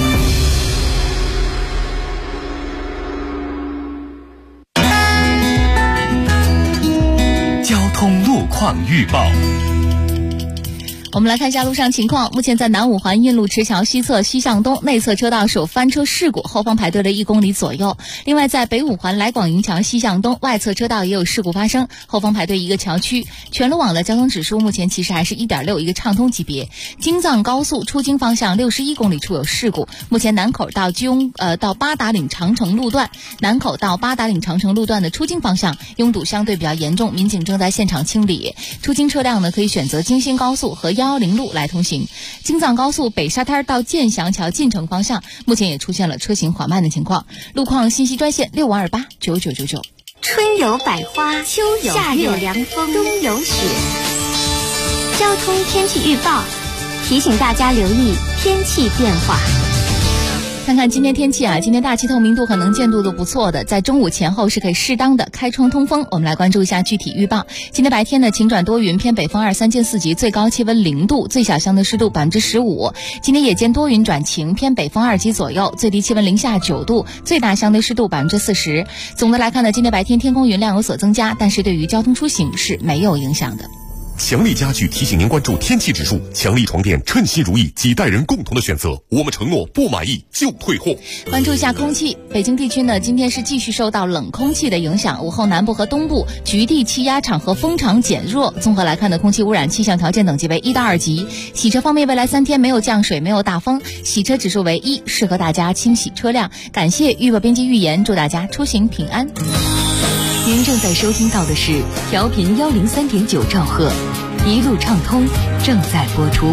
交通路况预报。 我们来看一下路上情况。目前在南五环印路池桥西侧西向东内侧车道是有翻车事故，后方排队了1公里左右。另外在北五环来广营桥西向东外侧车道也有事故发生，后方排队1个桥区。全路网的交通指数目前其实还是 1.6 一个畅通级别。京藏高速出京方向61公里处有事故，目前南口到到八达岭长城路段，南口到八达岭长城路段的出京方向拥堵相对比较严重，民警正在现场清理。出京车辆呢可以选择京新高速和110路来通行。京藏高速北沙滩到建祥桥进城方向目前也出现了车行缓慢的情况。路况信息专线65289999。 春有百花，秋有夏有凉风，冬有雪。交通天气预报提醒大家留意天气变化。 看看今天天气啊，今天大气透明度和能见度都不错的，在中午前后是可以适当的开窗通风。我们来关注一下具体预报。今天白天呢，晴转多云，偏北风2、3见4级，最高气温0度，最小相对湿度15%。今天夜间多云转晴，偏北风2级左右，最低气温零下9度，最大相对湿度40%。总的来看呢，今天白天天空云量有所增加，但是对于交通出行是没有影响的。 强力家具提醒您关注天气指数，强力床垫称心如意，几代人共同的选择。我们承诺不满意就退货。 关注一下空气，北京地区呢今天是继续受到冷空气的影响，午后南部和东部局地气压场和风场减弱。综合来看呢，空气污染气象条件等级为1到2级。洗车方面，未来3天没有降水，没有大风，洗车指数为1，适合大家清洗车辆。感谢预报编辑预言，祝大家出行平安。 您正在收听到的是调频103.9兆赫，一路畅通正在播出。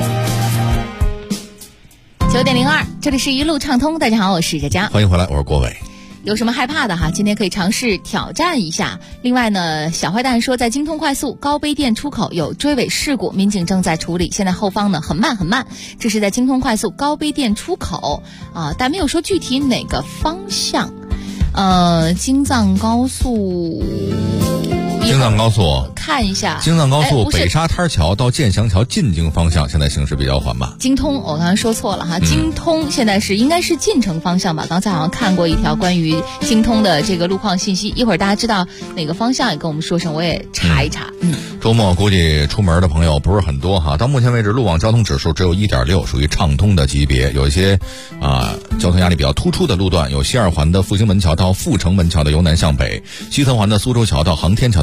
9点02，这里是一路畅通。大家好，我是佳佳， 欢迎回来，我是郭伟。 有什么害怕的哈？今天可以尝试挑战一下。另外呢，小坏蛋说在京通快速高碑店出口有追尾事故，民警正在处理，现在后方呢很慢。这是在京通快速高碑店出口啊，但没有说具体哪个方向。京藏高速看一下， 京藏高速北沙滩桥到建祥桥进京方向现在行驶比较缓慢。 京通我刚才说错了哈，京通现在是应该是进城方向吧？刚才好像看过一条关于京通的这个路况信息，一会儿大家知道哪个方向也跟我们说声，我也查一查。 周末估计出门的朋友不是很多哈，到目前为止路网交通指数只有 1.6， 属于畅通的级别。有一些交通压力比较突出的路段，有西二环的复兴门桥到阜成门桥的由南向北，西三环的苏州桥到航天桥的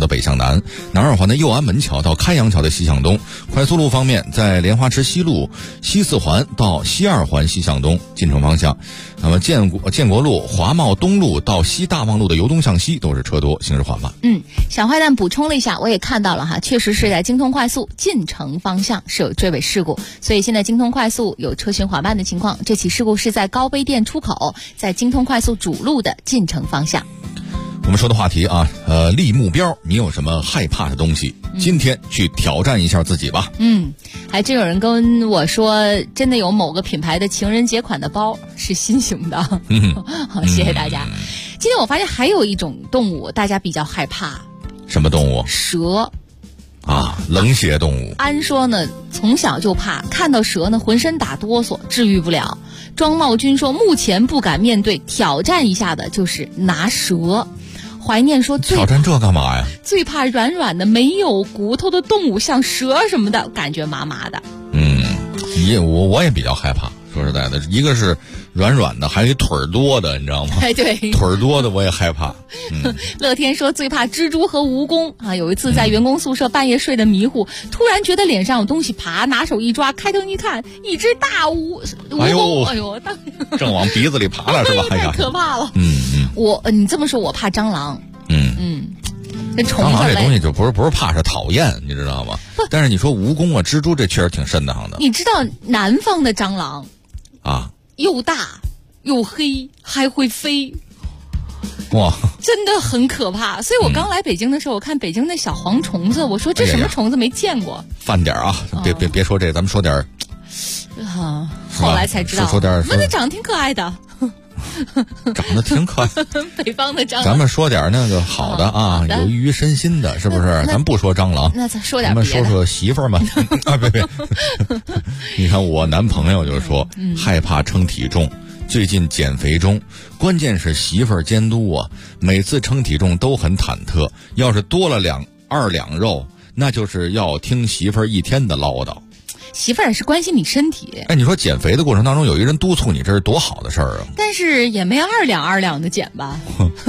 北向南，南二环的右安门桥到开阳桥的西向东。快速路方面，在莲花池西路西四环到西二环西向东进城方向，那么建国路华贸东路到西大望路的由东向西都是车多，行驶缓慢。 小坏蛋补充了一下，我也看到了哈，确实是在京通快速进城方向是有追尾事故，所以现在京通快速有车巡缓慢的情况。这起事故是在高碑店出口，在京通快速主路的进城方向。 我们说的话题啊，立目标，你有什么害怕的东西？今天去挑战一下自己吧。 还真有人跟我说，真的有某个品牌的情人节款的包是新型的。好，谢谢大家。今天我发现还有一种动物大家比较害怕。 什么动物？ 蛇。 冷血动物。 安说呢，从小就怕，看到蛇呢浑身打哆嗦，治愈不了。庄茂军说，目前不敢面对，挑战一下的就是拿蛇。怀念说， 挑战这干嘛呀？ 最怕软软的没有骨头的动物，像蛇什么的，感觉麻麻的。 我也比较害怕。说实在的，一个是软软的，还有一腿儿多的，你知道吗？ 对， 腿儿多的我也害怕。 乐天说最怕蜘蛛和蜈蚣啊！有一次在员工宿舍半夜睡得迷糊，突然觉得脸上有东西爬，拿手一抓，开灯一看，一只大蜈蚣，哎呦， 正往鼻子里爬了是吧？ 太可怕了。你这么说，我怕蟑螂。 蟑螂这东西就不是怕，是讨厌，你知道吗？但是你说蜈蚣啊、蜘蛛，这确实挺瘆得慌的。 你知道南方的蟑螂又大又黑，还会飞， 哇， 真的很可怕。所以我刚来北京的时候，我看北京的小黄虫子，我说这什么虫子没见过。 饭点啊，别说这，咱们说点后来才知道， 说点， 那长得挺可爱的。 长得挺可爱， 北方的蟑螂。 咱们说点那个好的啊，有益于身心的，是不是？咱不说蟑螂， 那咱说点别的。咱们说媳妇儿们别，你看我男朋友就说害怕称体重，最近减肥中，关键是媳妇儿监督啊，每次称体重都很忐忑，要是多了2两肉，那就是要听媳妇儿一天的唠叨。 媳妇儿是关心你身体。 你说减肥的过程当中有一人督促你，这是多好的事儿啊！ 但是也没2两的减吧？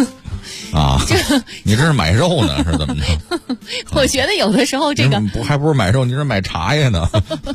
你这是买肉呢，是怎么着？ 我觉得有的时候这个还不是买肉，你是买茶叶呢。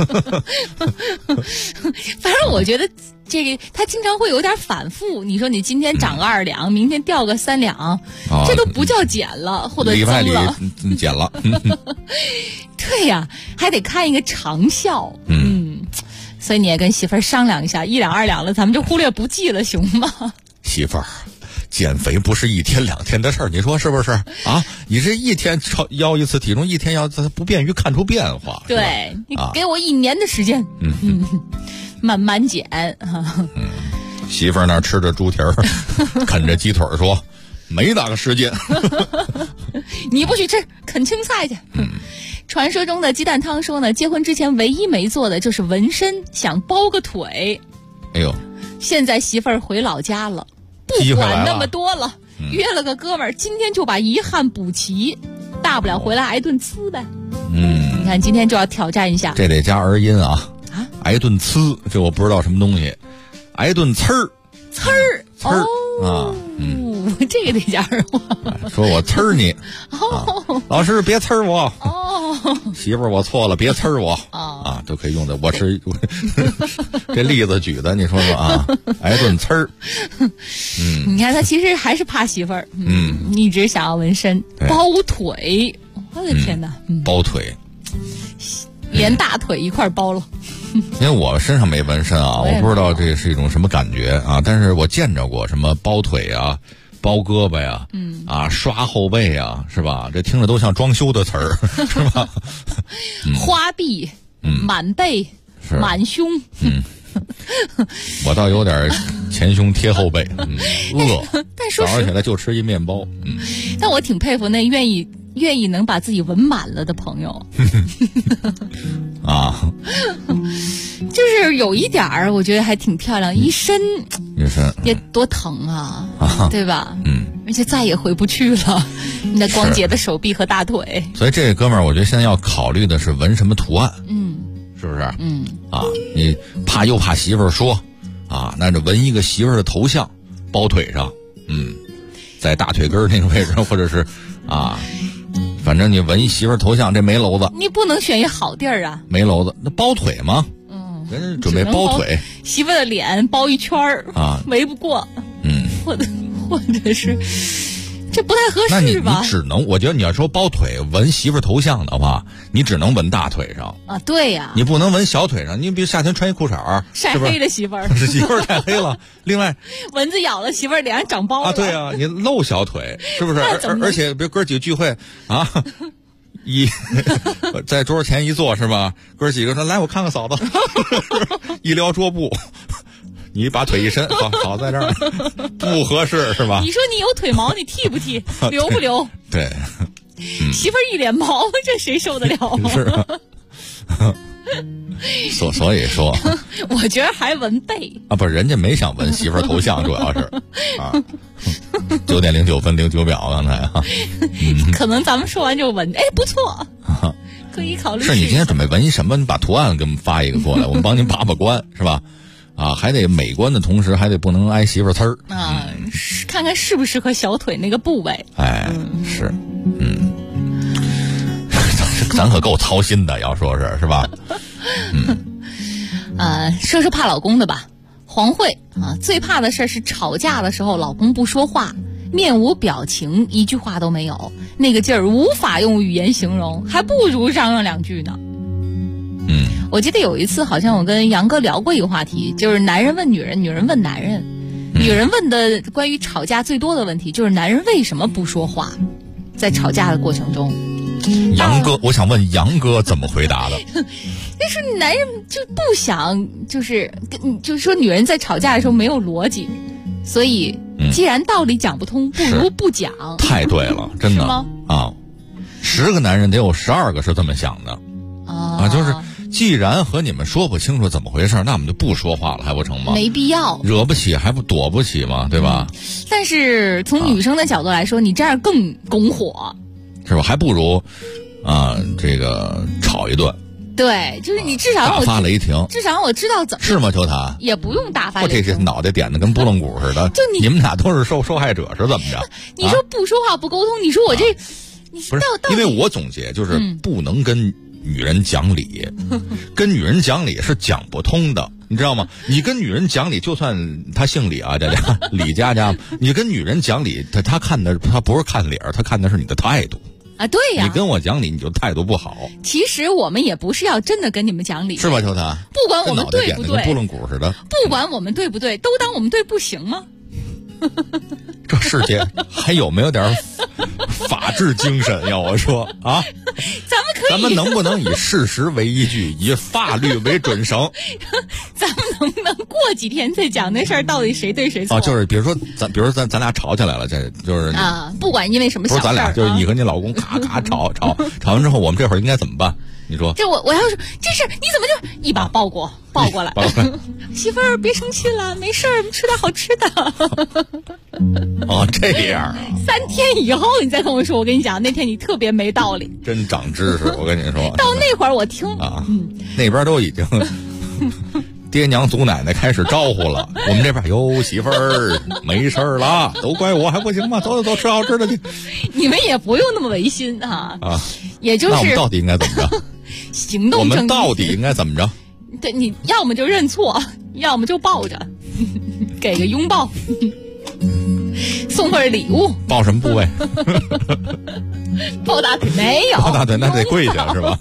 反正我觉得这个他经常会有点反复。你说你今天长个2两，明天掉个3两，这都不叫减了，或者增了。 里外里减了。 对呀，还得看一个长效。所以你也跟媳妇儿商量一下，1两2两了，咱们就忽略不计了，行吗？ 媳妇儿，减肥不是1天2天的事儿，你说是不是啊？你这1天腰一次体重，1天腰，它不便于看出变化。 对，你给我1年的时间，慢慢减。 媳妇儿那吃着猪蹄儿，啃着鸡腿说，没那个时间。 你不许吃，啃青菜去。传说中的鸡蛋汤说呢，结婚之前唯一没做的就是纹身，想包个腿。 哎呦， 现在媳妇儿回老家了，不管那么多了，约了个哥们儿，今天就把遗憾补齐，大不了回来挨顿呲呗。你看今天就要挑战一下， 这得加儿音啊，挨顿呲，这我不知道什么东西，挨顿呲儿啊， 这个得加儿化。 说我呲儿你，老师别呲儿我，媳妇儿我错了，别呲儿我都可以用的。我是这例子举的，你说说啊，挨顿呲儿。 你看他其实还是怕媳妇儿，一直想要纹身包腿，我的天哪， 包腿， 连大腿一块包了。 因为我身上没纹身啊，我不知道这是一种什么感觉啊，但是我见着过什么包腿啊、包胳膊呀，刷后背啊，是吧？这听着都像装修的词儿，是吧？ 花臂、满背、满胸， 我倒有点前胸贴后背，饿， 但说早上起来就吃一面包， 但我挺佩服那愿意能把自己纹满了的朋友。就是有一点儿，我觉得还挺漂亮，一身也多疼啊，对吧？而且再也回不去了，你那光洁的手臂和大腿。 所以这个哥们儿，我觉得现在要考虑的是纹什么图案，是不是？你又怕媳妇儿说那就纹一个媳妇儿的头像，包腿上，在大腿根儿那个位置，或者是反正你纹一媳妇头像，这没篓子。 你不能选一好地儿啊。 没篓子，那包腿吗？人家准备包腿， 媳妇的脸包一圈儿啊，围不过。或者是。这不太合适吧？ 那你只能，我觉得你要说包腿纹媳妇头像的话，你只能纹大腿上啊。对呀， 你不能纹小腿上。你比如夏天穿一裤衩晒黑了媳妇儿， 是媳妇儿晒黑了。另外， 蚊子咬了媳妇儿脸上长包了啊。对啊，你露小腿是不是？而且比如哥几个聚会啊，在桌前一坐是吧？哥几个说来，我看看嫂子，一撩桌布。你把腿一伸，好在这儿，不合适是吧？ 你说你有腿毛，你剃不剃？留不留？ 对， 媳妇儿一脸毛，这谁受得了？ 是啊。所以说， 我觉得还纹背啊，不是人家没想纹媳妇儿头像，主要是啊，9点09分09秒，刚才啊， 可能咱们说完就纹，哎，不错，可以考虑。 是你今天准备纹一什么？你把图案给我们发一个过来，我们帮您把关，是吧？啊，还得美观的同时，还得不能挨媳妇儿呲儿啊，看看适不适合小腿那个部位。 哎，是，咱可够操心的，要说是吧？ 说说怕老公的吧。黄慧啊，最怕的事是吵架的时候老公不说话，面无表情，一句话都没有，那个劲儿无法用语言形容，还不如嚷嚷两句呢。我记得有一次好像我跟杨哥聊过一个话题，就是男人问女人，女人问男人。女人问的关于吵架最多的问题就是男人为什么不说话，在吵架的过程中。 杨哥，我想问杨哥怎么回答的？ 但是男人就不想，就是说女人在吵架的时候没有逻辑，所以既然道理讲不通，不如不讲。 太对了，真的是吗？ 啊，10个男人得有12个是这么想的啊，就是既然和你们说不清楚怎么回事，那我们就不说话了，还不成吗？ 没必要， 惹不起还不躲不起吗？对吧？ 但是从女生的角度来说，你这样更拱火， 是吧？还不如这个吵一顿。 对，就是你至少让我大发雷霆， 至少让我知道怎么。 是吗？秋谈也不用大发雷霆。 我这脑袋点的跟拨浪鼓似的。就你们俩都是受害者是怎么着？ 你说不说话不沟通，你说我这，你不是因为我总结就是不能跟女人讲理，跟女人讲理是讲不通的，你知道吗？你跟女人讲理，就算她姓李啊，这俩李家家，你跟女人讲理，她看的她不是看脸，她看的是你的态度啊。对呀， 你跟我讲理，你就态度不好。 其实我们也不是要真的跟你们讲理， 是吧，秋谈？ 不管我们对不对， 跟拨浪鼓似的， 不管我们对不对，都当我们对不行吗？ 这世界还有没有点法治精神？要我说啊，咱们能不能以事实为依据，以法律为准绳？ 咱们能不能过几天再讲那事儿到底谁对谁错？ 就是比如说咱俩吵起来了，这就是不管因为什么小事儿， 不是咱俩就是你和你老公咔咔吵完之后，我们这会儿应该怎么办？你说这我要说这事你怎么就一把抱过来媳妇儿别生气了，没事儿，吃点好吃的。 哦，这样 3天以后你再跟我说，我跟你讲，那天你特别没道理， 真长知识。我跟你说， 到那会儿我听那边都已经爹娘祖奶奶开始招呼了，我们这边哟媳妇儿没事儿了，都怪我还不行吗？走吃好吃的去。 你们也不用那么违心啊，也就是那我们到底应该怎么着？ 行动正义。 我们到底应该怎么着？ 对，你要么就认错，要么就抱着，给个拥抱，送份礼物。 抱什么部位？ 抱大腿没有？ 抱大腿那得跪下是吧？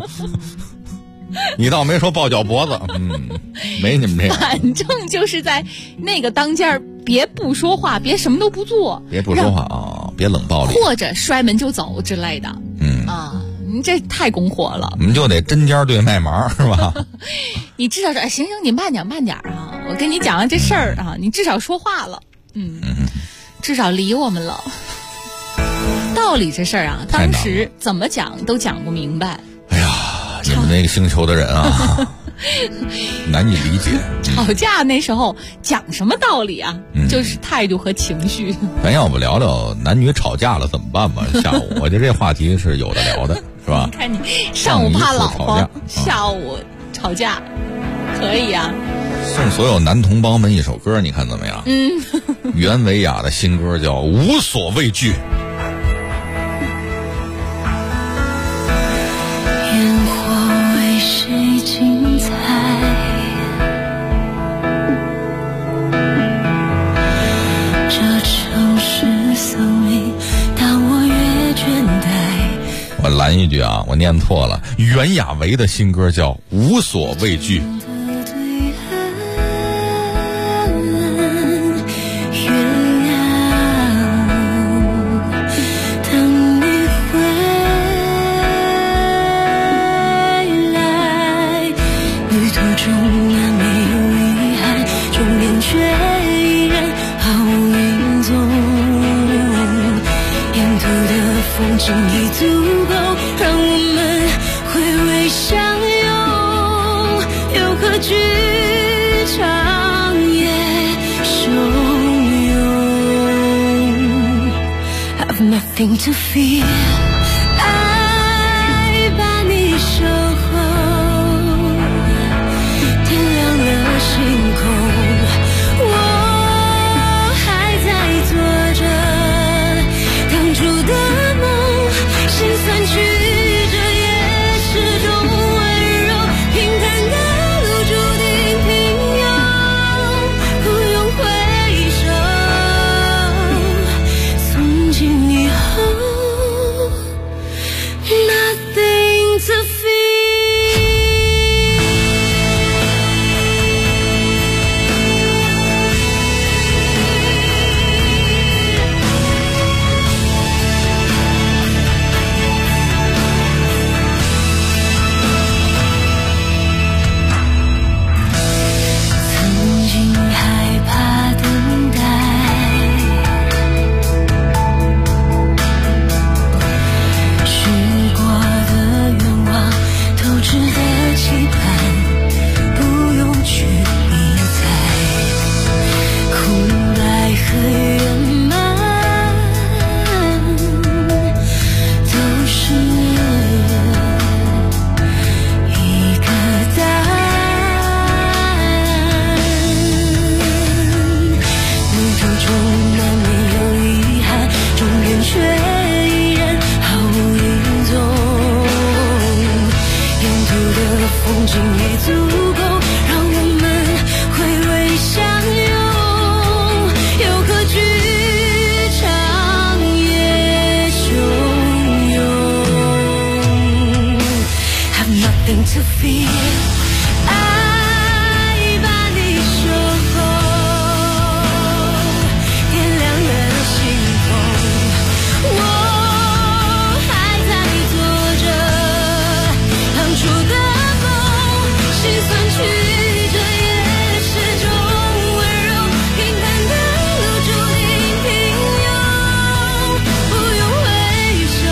你倒没说抱脚脖子，没你们这样。 反正就是在那个当间儿，别不说话，别什么都不做， 别不说话啊，别冷暴力， 或者摔门就走之类的。你这太拱火了。 我们就得针尖对麦芒，是吧？ 你至少说，行，你慢点啊！我跟你讲完这事儿啊，你至少说话了，至少理我们了。道理这事儿啊，当时怎么讲都讲不明白。 哎呀，你们那个星球的人啊，难以理解。 吵架那时候讲什么道理啊？就是态度和情绪。 咱要不聊聊男女吵架了怎么办吧？下午我觉得这话题是有的聊的，是吧？ 看你上午怕老婆，下午吵架，可以啊。 送所有男同胞们一首歌，你看怎么样？袁维亚的新歌叫《无所畏惧》。 问一句啊，我念错了，袁娅维的新歌叫《无所畏惧》。 风景已足够让我们回味相拥，又何惧长夜汹涌 Have nothing to fear， 爱把你守候，天亮了星空，我还在做着当初的心酸曲折也是种温柔，平坦的路注定平庸，不用回首，从今以后 Nothing to fear。To fear， 爱把你守候，天亮了星空，我还在做着当初的梦，心酸曲折也是种温柔，平坦的路注定平庸，不用回首。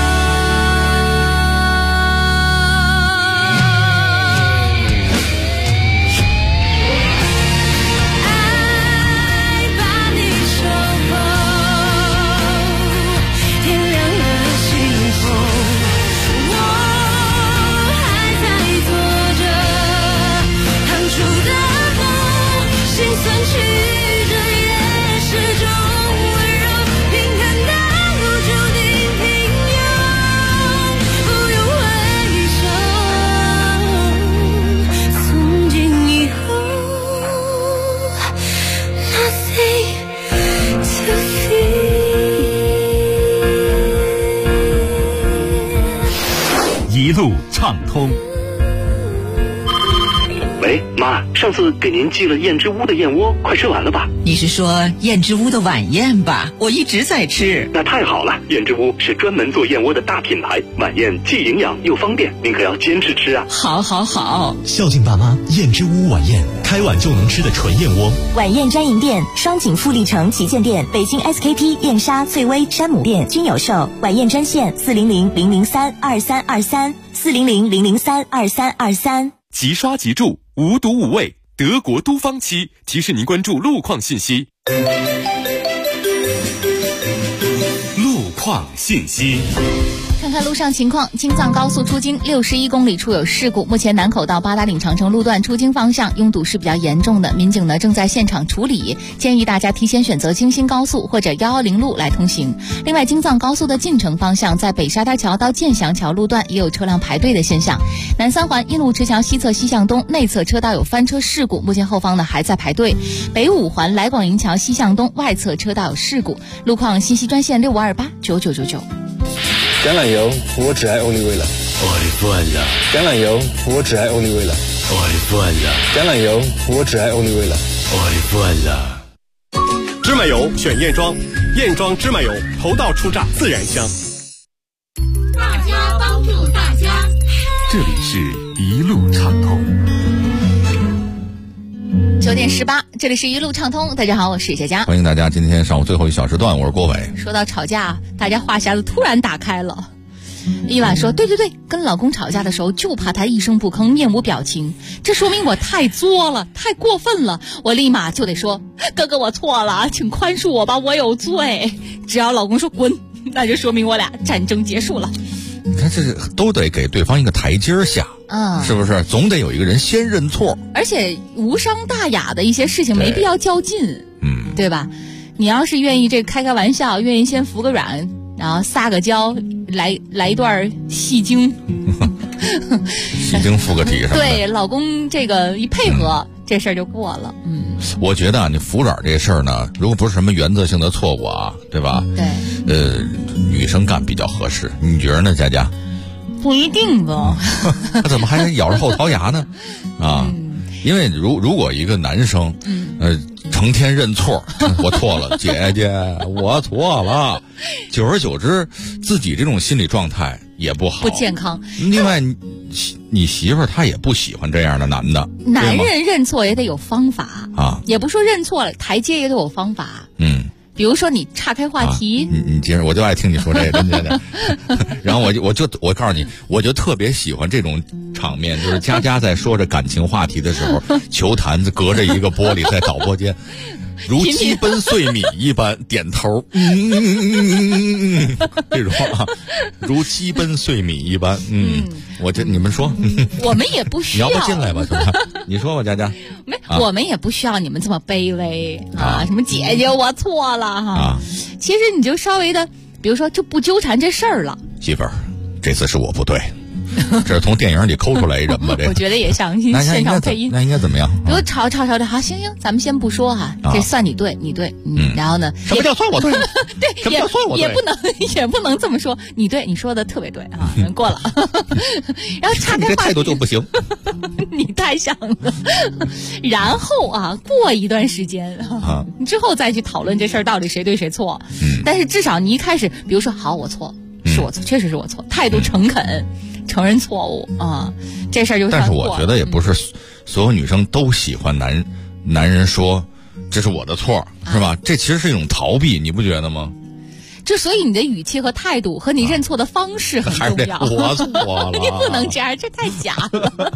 一路畅通。 喂，妈，上次给您寄了燕之屋的燕窝，快吃完了吧？ 你是说燕之屋的晚宴吧？我一直在吃。 那太好了，燕之屋是专门做燕窝的大品牌，晚宴既营养又方便，您可要坚持吃啊！ 好好好， 孝敬爸妈，燕之屋晚宴，开碗就能吃的纯燕窝。 晚宴专营店：双井富力城旗舰店、北京 SKP 燕莎、翠微、山姆店均有售。晚宴专线：400-003-2323，400-003-2323。 即刷即住，无毒无味，德国都方漆提示您关注路况信息。路况信息。 看看路上情况，京藏高速出京61公里处有事故，目前南口到八达岭长城路段出京方向拥堵是比较严重的，民警呢正在现场处理，建议大家提前选择京新高速或者110路来通行。另外，京藏高速的进城方向，在北沙滩桥到建祥桥路段也有车辆排队的现象。南三环印路直桥西侧西向东内侧车道有翻车事故，目前后方呢还在排队。北五环来广营桥西向东外侧车道有事故。路况信息专线65289999。 橄榄油，我只爱欧丽味了。橄榄油，我只爱欧丽味了。橄榄油，我只爱欧丽味了。 芝麻油选燕庄，燕庄芝麻油，头道出榨自然香。 大家帮助大家， 这里是一路畅通。 9点18，这里是一路畅通。大家好，我是佳佳， 欢迎大家今天上午最后一小时段，我是郭伟。 说到吵架，大家话匣子突然打开了。伊娃说：“对，跟老公吵架的时候就怕他一声不吭，面无表情，这说明我太作了，太过分了。我立马就得说，哥哥我错了，请宽恕我吧，我有罪。只要老公说滚，那就说明我俩战争结束了。” 你看，这都得给对方一个台阶下，是不是？总得有一个人先认错， 而且无伤大雅的一些事情没必要较劲，对吧？你要是愿意这开玩笑，愿意先服个软，然后撒个娇，来一段戏精， 戏精附个体什么的， 对，老公这个一配合，这事儿就过了。 我觉得你服软这事儿呢，如果不是什么原则性的错误啊，对吧？ 对， 女生干比较合适，你觉得呢，佳佳？ 不一定吧？ 他怎么还咬着后槽牙呢？因为如果一个男生，成天认错，我错了，姐姐，我错了，久而久之，自己这种心理状态也不好， 不健康。 另外，你媳妇儿她也不喜欢这样的男的。 男人认错也得有方法啊，也不说认错了，台阶也得有方法。比如说你岔开话题， 你接着，我就爱听你说这个，真的。然后我告诉你，我就特别喜欢这种场面，就是佳佳在说着感情话题的时候，球坛子隔着一个玻璃在导播间，如鸡奔碎米一般点头，这种如鸡奔碎米一般，你们说， 我们也不需要， 你要不进来吧，你说吧，佳佳， 我们也不需要你们这么卑微啊，什么姐姐我错了哈，其实你就稍微的，比如说就不纠缠这事儿了。 媳妇儿，这次是我不对。这是从电影里抠出来一人吧？这我觉得也像现场配音。 那应该怎么样？ 比如吵的，好，行，咱们先不说哈，这算你对，然后呢？ 什么叫算我对？ 对， 什么叫算我对？ 也不能这么说，你对，你说的特别对啊，过了。然后岔开话题， 这态度就不行。 你太像了。然后过一段时间之后再去讨论这事儿到底谁对谁错。但是至少你一开始，比如说，好，我错，是我错，确实是我错，态度诚恳。承认错误啊，这事儿就算过了。但是我觉得也不是所有女生都喜欢男人说这是我的错，是吧？这其实是一种逃避，你不觉得吗？ 之所以你的语气和态度和你认错的方式很重要。 我错了， 你不能这样，这太假了。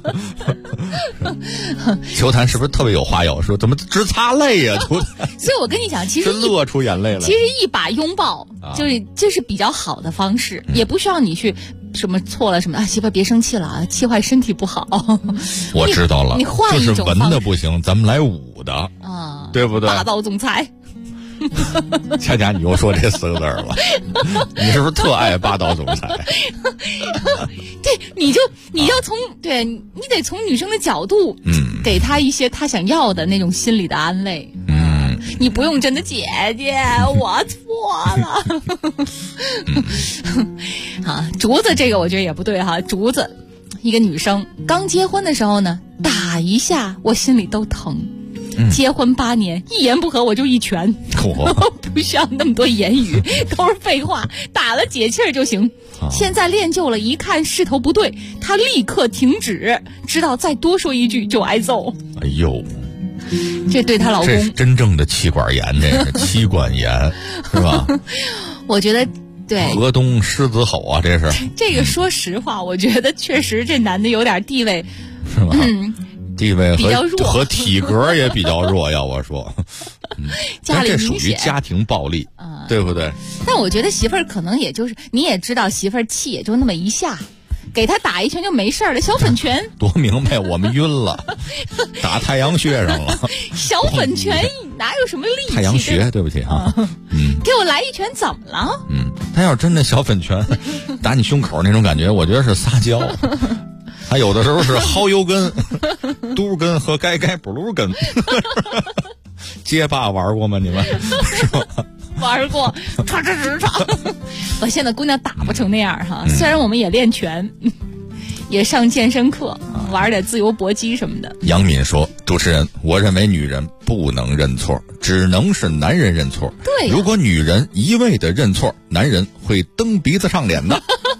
球坛是不是特别有话要说？怎么直擦泪呀？ 所以我跟你讲，其实乐出眼泪了。 其实一把拥抱就是比较好的方式，也不需要你去什么错了什么媳妇别生气了啊，气坏身体不好。 我知道了， 你换一种就是文的不行，咱们来武的啊，对不对？ 霸道总裁。 佳佳，你又说这4个字了，你是不是特爱霸道总裁？ 对，你要你得从女生的角度，给她一些她想要的那种心理的安慰。你不用真的姐姐，我错了。竹子这个我觉得也不对哈，竹子一个女生刚结婚的时候呢，打一下我心里都疼。结婚8年，一言不合我就一拳，不需要那么多言语，都是废话，打了解气儿就行。现在练就了，一看势头不对，他立刻停止，知道再多说一句就挨揍。 哎呦， 这对她老公， 这是真正的妻管严，这是妻管严，是吧？ 我觉得对。 河东狮子吼啊，这是。 这个说实话，我觉得确实这男的有点地位， 是吧？地位和体格也比较弱，要我说， 家里这属于家庭暴力，对不对？ 但我觉得媳妇儿可能也就是你也知道，媳妇儿气也就那么一下，给他打一拳就没事了，小粉拳多明白，我们晕了，打太阳穴上了。 小粉拳哪有什么力气？ 太阳穴，对不起啊， 给我来一拳怎么了？ 他要真的小粉拳打你胸口那种感觉，我觉得是撒娇。他有的时候是薅油根、嘟根和该不噜根。街霸玩过吗？你们是吧？ 玩过，唰。我现在姑娘打不成那样哈，虽然我们也练拳，也上健身课，玩点自由搏击什么的。 杨敏说：“主持人，我认为女人不能认错，只能是男人认错。 对， 如果女人一味的认错，男人会蹬鼻子上脸的。”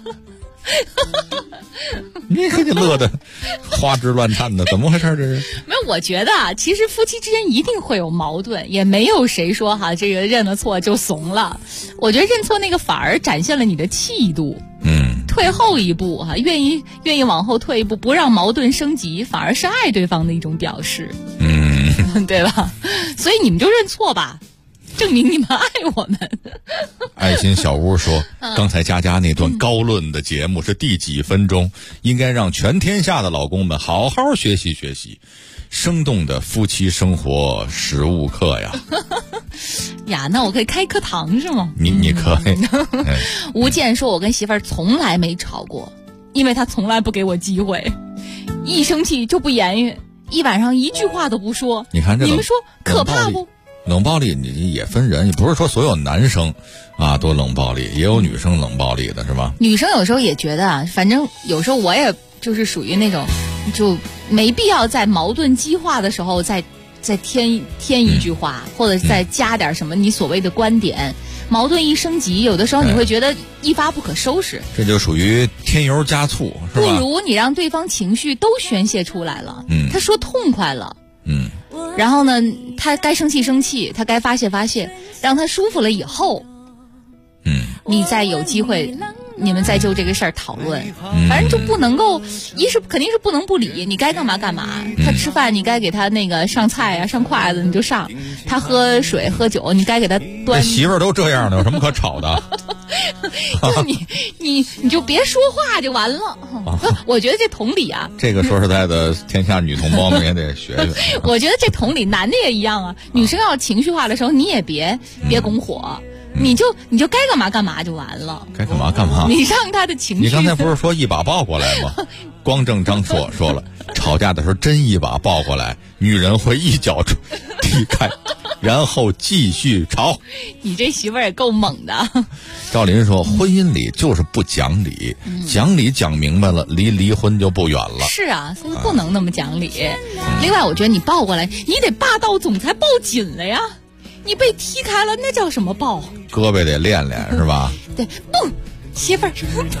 你看你乐的花枝乱颤的，怎么回事？这是没有，我觉得啊，其实夫妻之间一定会有矛盾，也没有谁说哈这个认了错就怂了。我觉得认错那个反而展现了你的气度，退后一步哈，愿意往后退一步，不让矛盾升级，反而是爱对方的一种表示，对吧？所以你们就认错吧。证明你们爱我们。 爱心小屋说，刚才佳佳那段高论的节目是第几分钟？应该让全天下的老公们好好学习学习，生动的夫妻生活实务课呀。 呀，那我可以开课堂是吗？ 你可以。 吴健说，我跟媳妇儿从来没吵过，因为她从来不给我机会，一生气就不言语，一晚上一句话都不说。 你看这， 你们说可怕不？ 冷暴力你也分人，你不是说所有男生啊都冷暴力，也有女生冷暴力的是吧？ 女生有时候也觉得啊，反正有时候我也就是属于那种，就没必要在矛盾激化的时候再添一句话，或者再加点什么你所谓的观点。矛盾一升级，有的时候你会觉得一发不可收拾， 这就属于添油加醋，是吧？ 不如你让对方情绪都宣泄出来了，他说痛快了，然后呢，他该生气生气，他该发泄发泄，让他舒服了以后，你再有机会，你们再就这个事儿讨论。反正就不能够，肯定是不能不理，你该干嘛干嘛。他吃饭你该给他那个上菜啊，上筷子你就上；他喝水喝酒你该给他端。 媳妇儿都这样的，有什么可吵的？ 就你就别说话就完了。我觉得这同理啊， 这个说实在的，天下女同胞们也得学学。 我觉得这同理，男的也一样啊。女生要情绪化的时候，你也别拱火。你就该干嘛干嘛就完了， 该干嘛干嘛。 你让他的情绪。 你刚才不是说一把抱过来吗？光正章说了，吵架的时候真一把抱过来，女人会一脚踢开，然后继续吵。 你这媳妇儿也够猛的。 赵林说，婚姻里就是不讲理，讲理讲明白了，离婚就不远了。 是啊，所以不能那么讲理。另外，我觉得你抱过来，你得霸道总裁抱紧了呀。你被踢开了，那叫什么抱？ 胳膊得练练是吧？ 对，不，媳妇儿，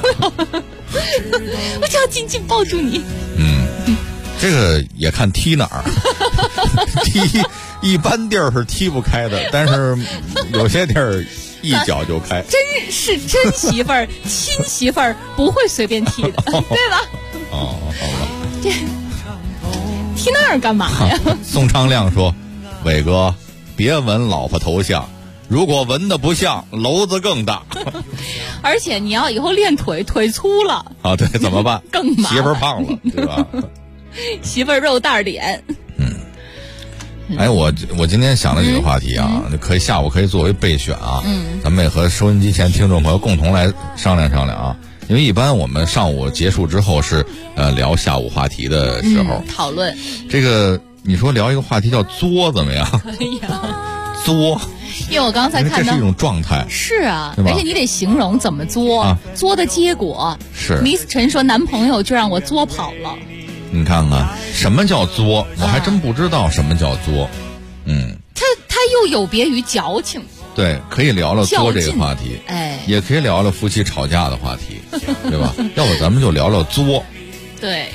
我就要紧紧抱住你。 这个也看踢哪儿，踢一般地儿是踢不开的，但是有些地儿一脚就开。 真媳妇儿，亲媳妇儿不会随便踢的，对吧？ 好吧。 这踢那儿干嘛呀？ 宋昌亮说：“伟哥。”别纹老婆头像，如果纹的不像，篓子更大。 而且你要以后练腿粗了啊，对，怎么办？ 更麻烦。 媳妇儿胖了，对吧？ 媳妇儿肉蛋脸。 哎，我今天想了几个话题啊，可以下午可以作为备选啊。咱们也和收音机前听众朋友共同来商量商量啊。因为一般我们上午结束之后是聊下午话题的时候讨论这个。你说聊一个话题叫作怎么样？ 可以啊， 作， 因为我刚才看到这是一种状态。 是啊，而且你得形容怎么作，作的结果是。 Miss 陈说男朋友就让我作跑了。 你看看什么叫作，我还真不知道什么叫作。 他又有别于矫情。 对，可以聊聊作这个话题，也可以聊聊夫妻吵架的话题，对吧？要不咱们就聊聊作。 对，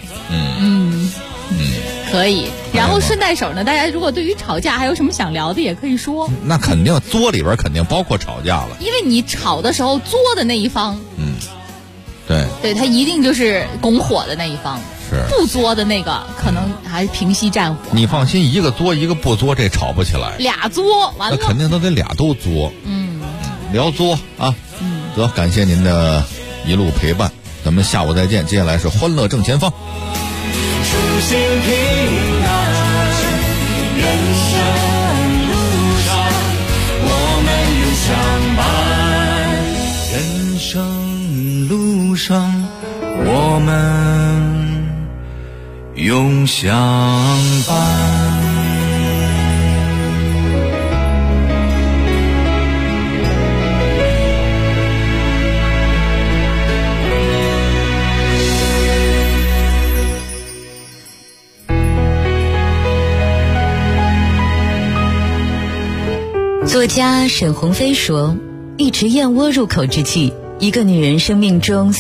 可以，然后顺带手呢，大家如果对于吵架还有什么想聊的，也可以说。 那肯定作里边肯定包括吵架了， 因为你吵的时候作的那一方， 对， 他一定就是拱火的那一方， 是不作的那个可能还是平息战火。 你放心，一个作一个不作，这吵不起来。 俩作完了， 那肯定都得俩都作。聊作啊，得感谢您的一路陪伴，咱们下午再见。接下来是欢乐正前方。 出行平安，人生路上我们永相伴。人生路上我们永相伴。 作家沈鸿飞说，一池燕窝入口之际，一个女人生命中